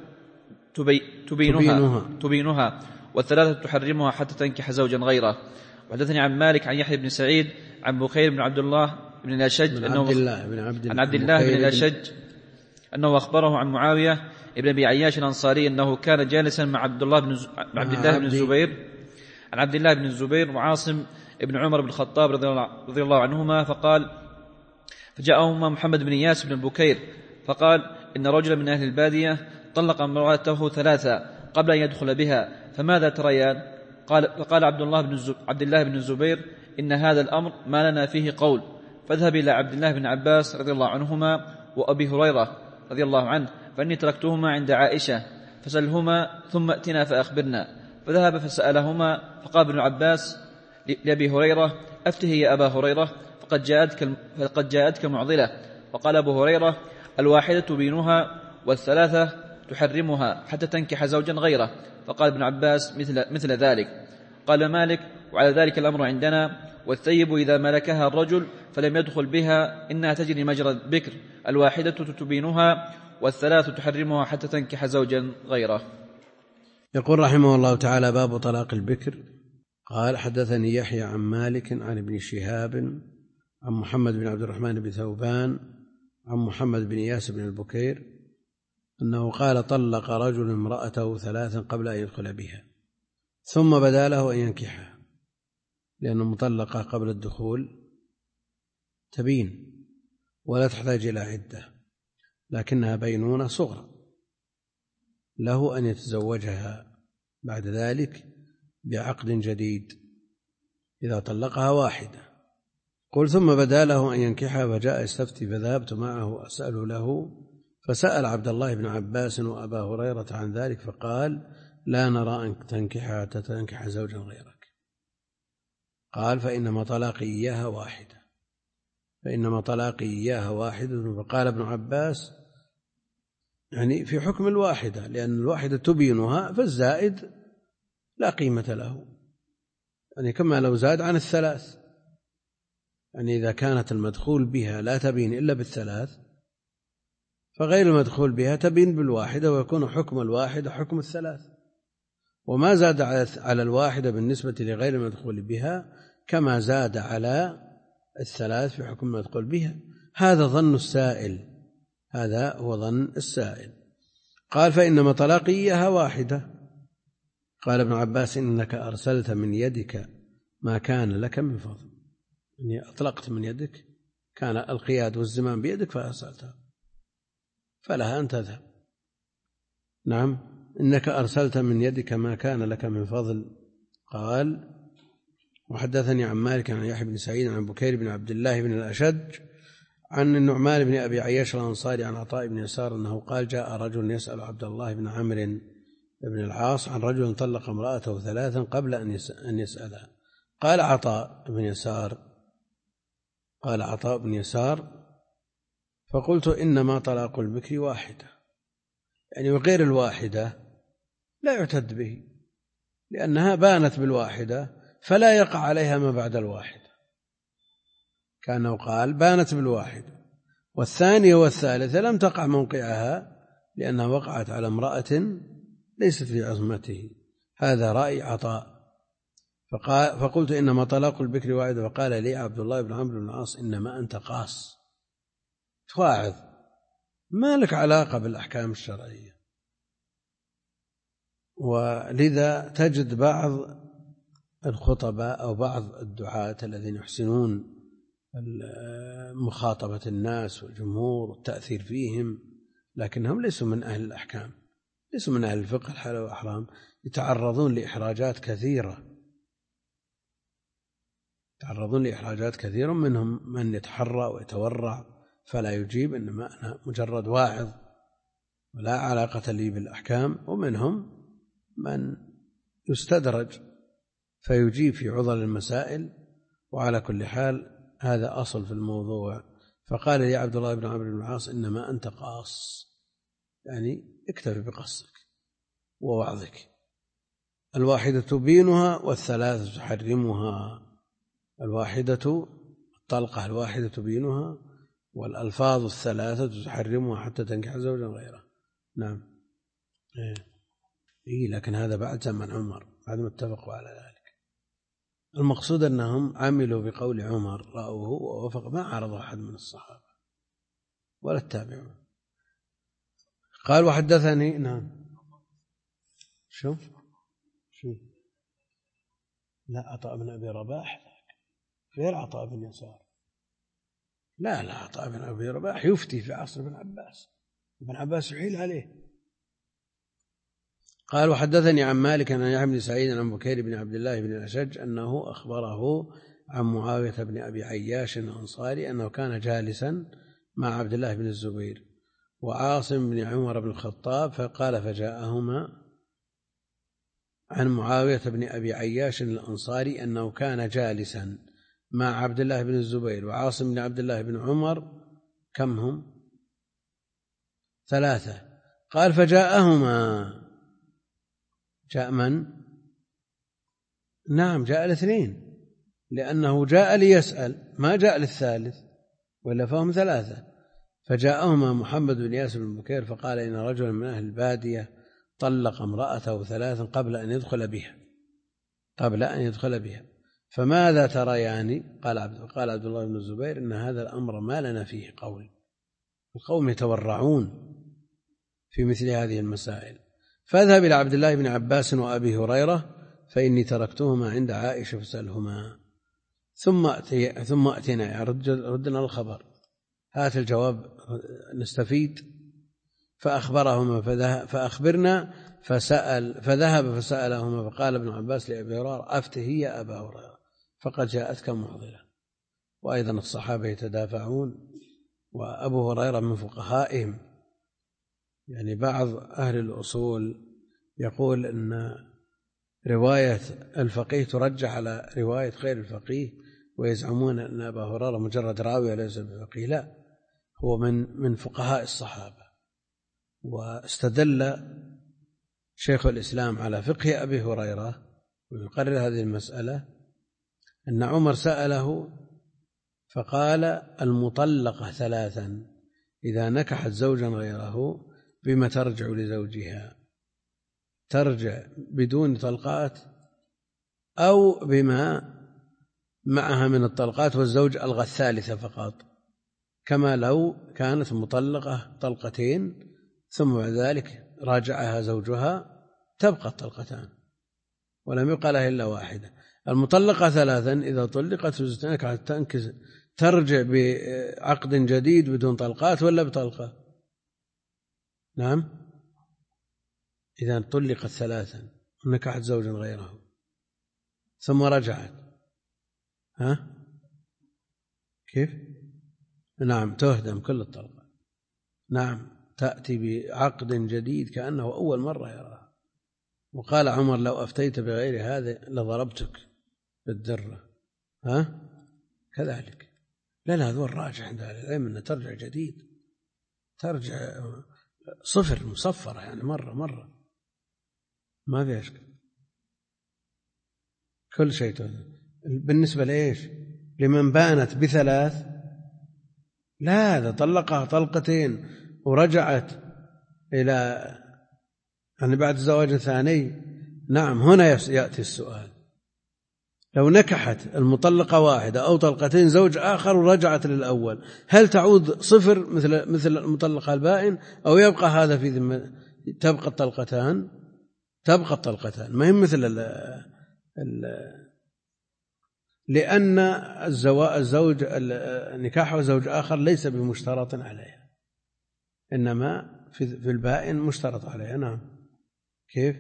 تبينها والثلاثة تحرمها حتى تنكح زوجا غيره. وحدثني عن مالك عن يحيى بن سعيد عن بخير بن عبد الله بن الأشج عن عبد الله بن الأشج أنه أخبره عن معاوية ابن أبي عياش الأنصاري أنه كان جالسا مع عبد الله بن الزبير وعاصم ابن عمر بن الخطاب رضي الله عنهما، فجاءهما محمد بن إياس بن بكير فقال: إن رجلا من أهل البادية طلق امرأته 3 قبل أن يدخل بها، فماذا تريان؟ فقال عبد الله بن الزبير: إن هذا الأمر ما لنا فيه قول، فاذهب إلى عبد الله بن عباس رضي الله عنهما وأبي هريرة رضي الله عنه، فإني تركتهما عند عائشة، فسألهما ثم ائتنا فأخبرنا. فذهب فسألهما، فقال ابن عباس لأبي هريرة: أفته يا أبا هريرة، فقد جاءتك معضلة. فقال أبو هريرة: الواحدة تبينها والثلاثة تحرمها حتى تنكح زوجا غيره. فقال ابن عباس مثل ذلك. قال مالك: وعلى ذلك الأمر عندنا. والثيب إذا ملكها الرجل فلم يدخل بها إنها تجري مجرى البكر، الواحدة تبينها والثلاث تحرمها حتى تنكح زوجا غيره. يقول رحمه الله تعالى: باب طلاق البكر. قال: حدثني يحيى عن مالك عن ابن شهاب عن محمد بن عبد الرحمن بن ثوبان عن محمد بن إياس بن البكير أنه قال: طلق رجل امرأته 3 قبل أن يدخل بها، ثم بدا له أن ينكحها، لأن المطلقة قبل الدخول تبين ولا تحتاج إلى عدة، لكنها بينونة صغرى، له أن يتزوجها بعد ذلك بعقد جديد إذا طلقها واحدة. قل: ثم بدا له أن ينكحها فجاء يستفتي، فذهبت معه أسأل له، فسأل عبد الله بن عباس وأبا هريرة عن ذلك، فقال: لا نرى أن تنكحها حتى تنكح زوجا غيرك. قال: فإنما طلاقي إياها واحدة، فإنما طلاقي إياها واحدة. فقال ابن عباس: يعني في حكم الواحدة، لأن الواحدة تبينها، فالزائد لا قيمة له، يعني كما لو زاد عن 3. يعني إذا كانت المدخول بها لا تبين إلا بال3، فغير المدخول بها تبين بالواحدة، ويكون حكم الواحدة حكم ال3، وما زاد على الواحدة بالنسبة لغير المدخول بها كما زاد على ال3 في حكم المدخول بها. هذا ظن السائل، هذا هو ظن السائل. قال: فإنما طلاقي إياها واحدة. قال ابن عباس: إنك أرسلت من يدك ما كان لك من فضل، يعني أطلقت من يدك، كان القياد والزمام بيدك فأرسلتها، فلها أن تذهب. نعم، إنك أرسلت من يدك ما كان لك من فضل. قال: وحدثني عن مالك عن يحيى بن سعيد عن بكير بن عبد الله بن الأشج عن النعمان بن أبي عياش الأنصاري عن عطاء بن يسار أنه قال: جاء رجل يسأل عبد الله بن عمرو بن العاص عن رجل طلق امرأته 3 قبل أن يسألها. قال عطاء بن يسار: فقلت: إنما طلاق البكر واحدة، يعني وغير الواحدة لا يعتد به، لأنها بانت بالواحدة فلا يقع عليها ما بعد الواحدة، كأنه قال بانت بالواحدة، والثانية والثالثة لم تقع موقعها لأنها وقعت على امرأة ليست في عصمته. هذا رأي عطاء. فقلت: إنما طلاق البكر واحدة. فقال لي عبد الله بن عمرو بن العاص: إنما أنت قاص، تواعظ، ما لك علاقة بالأحكام الشرعية. ولذا تجد بعض الخطباء أو بعض الدعاة الذين يحسنون مخاطبة الناس والجمهور والتأثير فيهم، لكنهم ليسوا من أهل الأحكام، ليسوا من أهل الفقه الحلال والحرام، يتعرضون لإحراجات كثيرة، منهم من يتحرى ويتورع فلا يجيب، إنما أنا مجرد واعظ ولا علاقة لي بالأحكام، ومنهم من يستدرج فيجيب في عضل المسائل. وعلى كل حال هذا أصل في الموضوع. فقال لي عبد الله بن عمرو بن العاص: إنما أنت قاص، يعني اكتفي بقصك ووعظك. الواحدة تبينها والثلاث تحرمها. الطلقة الواحدة تبينها، والألفاظ الثلاثة تحرمها حتى تنكح زوجا غيره. نعم. لكن هذا بعد زمن عمر، بعد ما اتفقوا على ذلك. المقصود أنهم عملوا بقول عمر، رأوه ووافق، ما عارض أحد من الصحابة ولا التابعون. قال: وحدثني. نعم. شو لا، عطاء بن أبي رباح غير عطاء بن يسار. لا، عطاء بن أبي رباح يفتي في عصر ابن عباس يحيل عليه. قال: وحدثني عن مالك عن يحيى بن سعيد عن بكير بن عبد الله بن الأشج أنه أخبره عن معاوية بن أبي عياش الأنصاري أنه كان جالسا مع عبد الله بن الزبير وعاصم بن عمر بن الخطاب، فقال: فجاءهما عن معاوية بن أبي عياش الأنصاري أنه كان جالسا مع عبد الله بن الزبير وعاصم بن عبد الله بن عمر، كم هم؟ 3، قال فجاءهما. جاء من؟ نعم جاء الاثنين، لأنه جاء ليسأل ما جاء للثالث، ولا فهم ثلاثة. فجاءهما محمد بن ياس بن بكير فقال إن رجلا من أهل البادية طلق امرأته 3 قبل أن يدخل بها فماذا تريان؟ قال عبد الله بن الزبير إن هذا الأمر ما لنا فيه قول، القوم يتورعون في مثل هذه المسائل. فاذهب إلى عبد الله بن عباس وأبي هريرة فإني تركتهما عند عائشة فسألهما ثم أتينا ردنا الخبر، هات الجواب نستفيد. فأخبرهما فأخبرنا فذهب فسألهما فقال ابن عباس لأبي هريرة أفته يا أبا هريرة فقد جاءتك معضلة. وأيضا الصحابة يتدافعون، وأبو هريرة من فقهائهم. يعني بعض أهل الأصول يقول أن رواية الفقيه ترجح على رواية غير الفقيه، ويزعمون أن أبا هريرة مجرد راوي وليس بفقيه. لا، هو من فقهاء الصحابة. واستدل شيخ الإسلام على فقه أبي هريرة ويقرر هذه المسألة أن عمر سأله فقال المطلقة 3 إذا نكحت زوجا غيره بما ترجع لزوجها؟ ترجع بدون طلقات أو بما معها من الطلقات والزوج ألغى 3 فقط، كما لو كانت مطلقة 2 ثم بعد ذلك راجعها زوجها تبقى 2 ولم يبقى لها إلا 1. المطلقة 3 إذا طلقت تنكس ترجع بعقد جديد بدون طلقات ولا بطلقة؟ نعم، إذا طلقت 3 ونكحت زوجا غيره ثم رجعت كيف؟ نعم تهدم كل الطلقات. نعم تأتي بعقد جديد كأنه أول مرة يراها. وقال عمر لو أفتيت بغير هذا لضربتك بالدرة. كذلك. لا هذا الراجح عند أهل العلم أنها ترجع جديد، ترجع 0 مصفرة، يعني مرة ما في أشكال، كل شيء تهدم. بالنسبة لإيش؟ لمن بانت ب3 لا، هذا طلقها 2 ورجعت إلى يعني بعد زواج ثاني. نعم هنا يأتي السؤال، لو نكحت المطلقة 1 أو 2 زوج آخر ورجعت للأول، هل تعود 0 مثل المطلقة البائن أو يبقى هذا في ذمة؟ تبقى الطلقتان ما هي مثل لأن الزوج نكاح زوج آخر ليس بمشترط عليها، إنما في البائن مشترط عليها. نعم كيف؟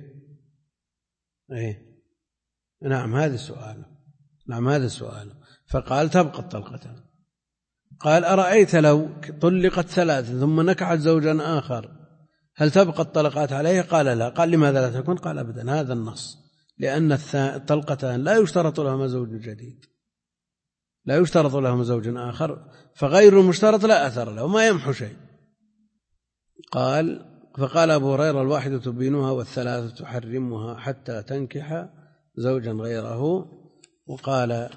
نعم هذا السؤال. فقال تبقى 2. قال أرأيت لو طلقت 3 ثم نكحت زوجا آخر هل تبقى الطلقات عليها؟ قال لا. قال لماذا لا تكون؟ قال أبدا، هذا النص، لأن 2 لا يشترط لهما زوج جديد، لا يشترط لهما زوج آخر، فغير المشترط لا أثر له ما يمحو شيء. فقال أبو هريرة 1 تبينها وال3 تحرمها حتى تنكح زوجا غيره. وقال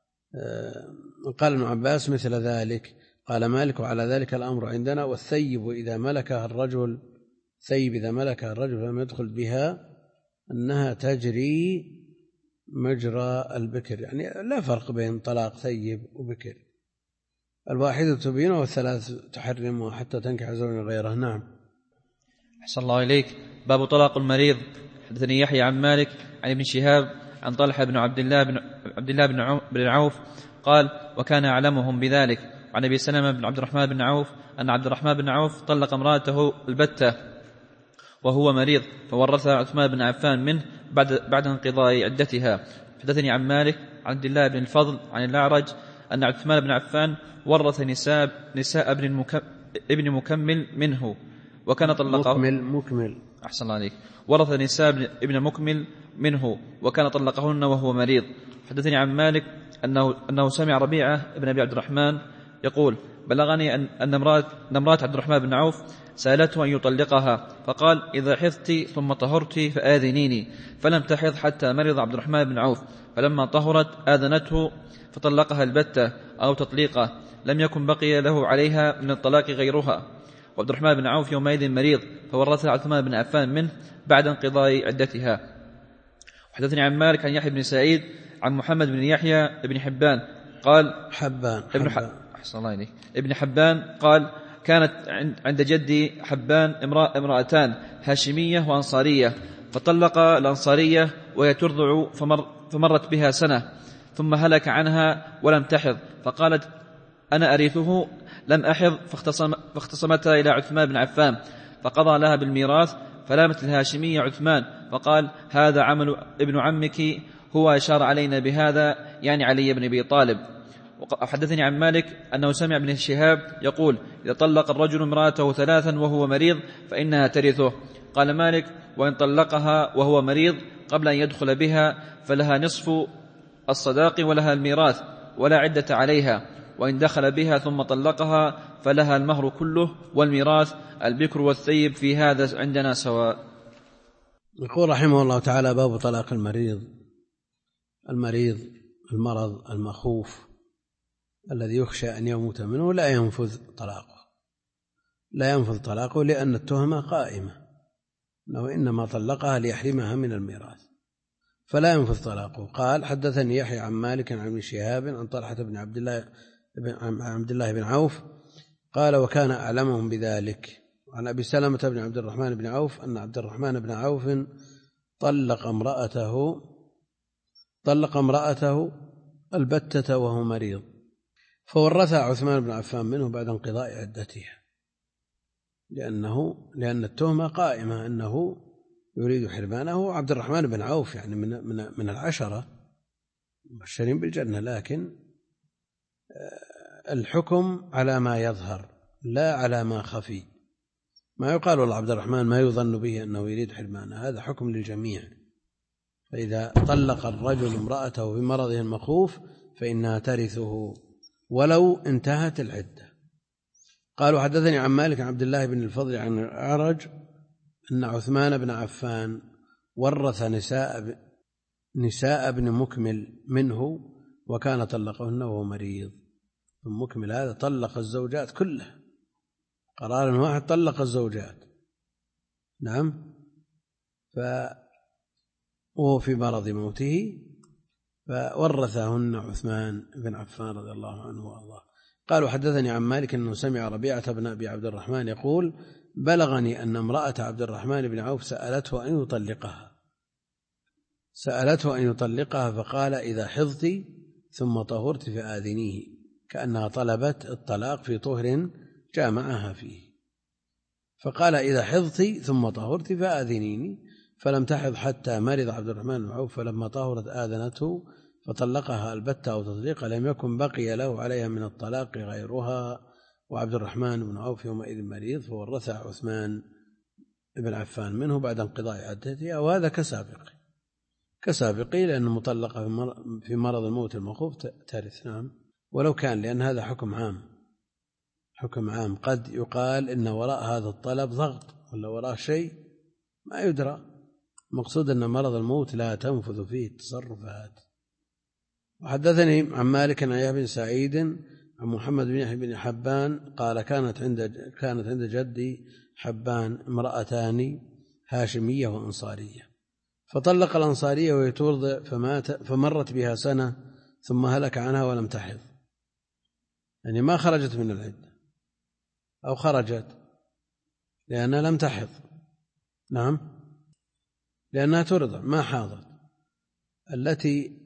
ابن عباس مثل ذلك. قال مالك وعلى ذلك الأمر عندنا. والثيب إذا ملكها الرجل فلم يدخل بها أنها تجري مجرى البكر، يعني لا فرق بين طلاق ثيب وبكر. 1 تبينها وال3 تحرمها حتى تنكح زوجا غيره. نعم. أحسن الله إليك. باب طلاق المريض. حدثني يحيى عن مالك عن ابن شهاب عن طلحة بن عبد الله بن عوف قال وكان أعلمهم بذلك. عن أبي سلمة بن عبد الرحمن بن عوف أن عبد الرحمن بن عوف طلق امرأته البتة وهو مريض، فورثها عثمان بن عفان منه بعد انقضاء عدتها. حدثني عن مالك عن عبد الله بن الفضل عن الأعرج أن عثمان بن عفان ورث نساء ابن مكمل منه وكان طلقه مكمل. أحسن الله عليك. ورث نساء ابن مكمل منه وكان طلقهن وهو مريض. حدثني عن مالك أنه سمع ربيعة ابن أبي عبد الرحمن يقول بلغني أن امرأة عبد الرحمن بن عوف سألته أن يطلقها، فقال: إذا حضت ثم طهرت فآذنيني، فلم تحض حتى مرض عبد الرحمن بن عوف، فلما طهرت آذنته فطلقها البتة أو تطليقه، لم يكن بقي له عليها من الطلاق غيرها. وعبد الرحمن بن عوف يومئذ مريض، فورثها عثمان بن عفان منه بعد انقضاء عدتها. وحدثني عن مالك عن يحيى بن سعيد عن محمد بن يحيى بن حبان قال ابن حبان قال: كانت عند جدي حبان امرأتان هاشمية وأنصارية، فطلق الأنصارية وهي ترضع، فمرت بها سنة، ثم هلك عنها ولم تحض، فقالت: أنا أرثه، لم أحض، فاختصمتها إلى عثمان بن عفان، فقضى لها بالميراث، فلامت الهاشمية عثمان، فقال: هذا عمل ابن عمك، هو أشار علينا بهذا، يعني علي بن أبي طالب. وحدثني عن مالك أنه سمع ابن شهاب يقول: إذا طلق الرجل امرأته 3 وهو مريض فإنها ترثه. قال مالك: وإن طلقها وهو مريض قبل أن يدخل بها فلها نصف الصداق ولها الميراث ولا عدة عليها، وإن دخل بها ثم طلقها فلها المهر كله والميراث، البكر والثيب في هذا عندنا سواء. يقول رحمه الله تعالى: باب طلاق المريض المرض المخوف الذي يخشى أن يموت منه لا ينفذ طلاقه لأن التهمة قائمة أنه إنما طلقها ليحرمها من الميراث، فلا ينفذ طلاقه. قال: حدثني يحيى عن مالك عن ابن شهاب عن طلحة بن عبد الله بن عوف قال: وكان أعلمهم بذلك. عن أبي سلمة بن عبد الرحمن بن عوف أن عبد الرحمن بن عوف طلق امرأته البتة وهو مريض، فورثها عثمان بن عفان منه بعد انقضاء عدتها، لأن التهمة قائمة أنه يريد حرمانه. عبد الرحمن بن عوف يعني من 10 المبشرين بالجنة، لكن الحكم على ما يظهر لا على ما خفي. ما يقال والله عبد الرحمن ما يظن به أنه يريد حرمانه، هذا حكم للجميع. فإذا طلق الرجل امرأته في مرضه المخوف فإنها ترثه ولو انتهت العدة. قالوا: حدثني عن مالك عن عبد الله بن الفضل عن الأعرج أن عثمان بن عفان ورث نساء ابن مكمل منه، وكان طلقهن وهو مريض. مكمل هذا طلق الزوجات كلها قرار واحد، طلق الزوجات، نعم، وهو في مرض موته، فورثهن عثمان بن عفان رضي الله عنه وارضاه. قالوا: حدثني عن مالك أنه سمع ربيعة بن أبي عبد الرحمن يقول: بلغني أن امرأة عبد الرحمن بن عوف سألته أن يطلقها فقال: إذا حضت ثم طهرت فآذنيه، كأنها طلبت الطلاق في طهر جامعها فيه، فقال: إذا حضت ثم طهرت فآذنيني، فلم تحض حتى مرض عبد الرحمن بن عوف، فلما طهرت آذنته فطلقها البتة أو تطليقا، لم يكن بقي له عليها من الطلاق غيرها. وعبد الرحمن بن عوف يومئذ مريض، فورثها عثمان بن عفان منه بعد انقضاء عدتها، وهذا كسابقي لأن المطلقة في مرض الموت المخوف ترث، نعم، ولو كان، لأن هذا حكم عام. قد يقال إن وراء هذا الطلب ضغط ولا وراء شيء ما يدرى، مقصود أن مرض الموت لا تنفذ فيه التصرفات. وحدثني عن مالك عن يحيى بن سعيد عن محمد بن يحيى بن حبان قال: كانت عند جدي حبان امرأتان هاشمية وأنصارية، فطلق الأنصارية وهي ترضع فمرت بها سنة، ثم هلك عنها ولم تحض، يعني ما خرجت من العدة، أو خرجت لأنها لم تحض، نعم، لأنها ترضع ما حاضت. التي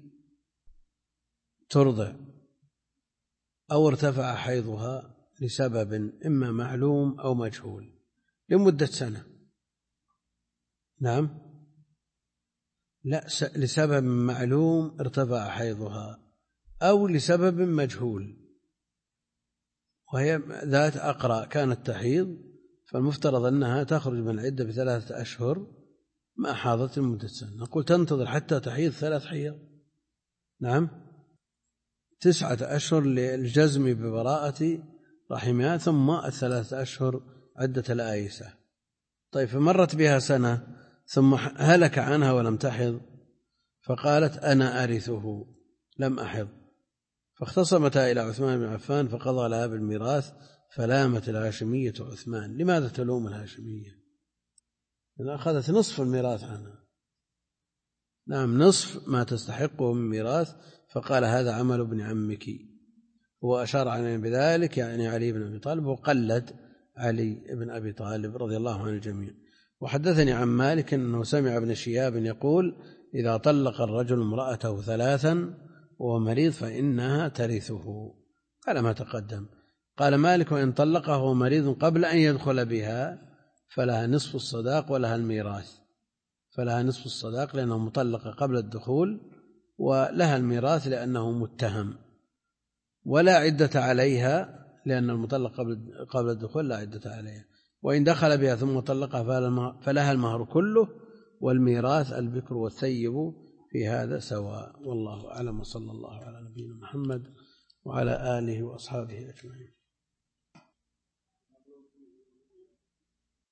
ترضع أو ارتفع حيضها لسبب إما معلوم أو مجهول لمدة سنة، نعم، لا، لسبب معلوم ارتفع حيضها أو لسبب مجهول، وهي ذات أقرأ كانت تحيض، فالمفترض أنها تخرج من العدة ب3 أشهر، ما حاضت لمدة سنة، نقول تنتظر حتى تحيض 3 حيض، نعم، 9 أشهر للجزم ببراءة رحمها، ثم 3 أشهر عدة الآيسة. طيب فمرت بها سنة ثم هلك عنها ولم تحض، فقالت أنا أرثه لم أحض، فاختصمتا إلى عثمان بن عفان فقضى لها بالميراث، فلامت الهاشمية عثمان. لماذا تلوم الهاشمية؟ إذا أخذت نصف الميراث عنها، نعم نصف ما تستحقه من ميراث، فقال هذا عمل ابن عمك. هو أشار عليه بذلك يعني علي بن أبي طالب، وقلد علي بن أبي طالب رضي الله عن الجميع. وحدثني عن مالك أنه سمع ابن شهاب يقول إذا طلق الرجل امرأته 3 وهو مريض فإنها ترثه، على ما تقدم. قال مالك وإن طلقه وهو مريض قبل أن يدخل بها فلها نصف الصداق ولها الميراث، فلها نصف الصداق لأنه مطلقة قبل الدخول، ولها الميراث لأنه متهم، ولا عدة عليها لأن المطلق قبل الدخول لا عدة عليها. وإن دخل بها ثم طلقها فلها المهر كله، والميراث البكر والثيب في هذا سواء. والله أعلم، وصلى الله على نبينا محمد وعلى آله وأصحابه أجمعين.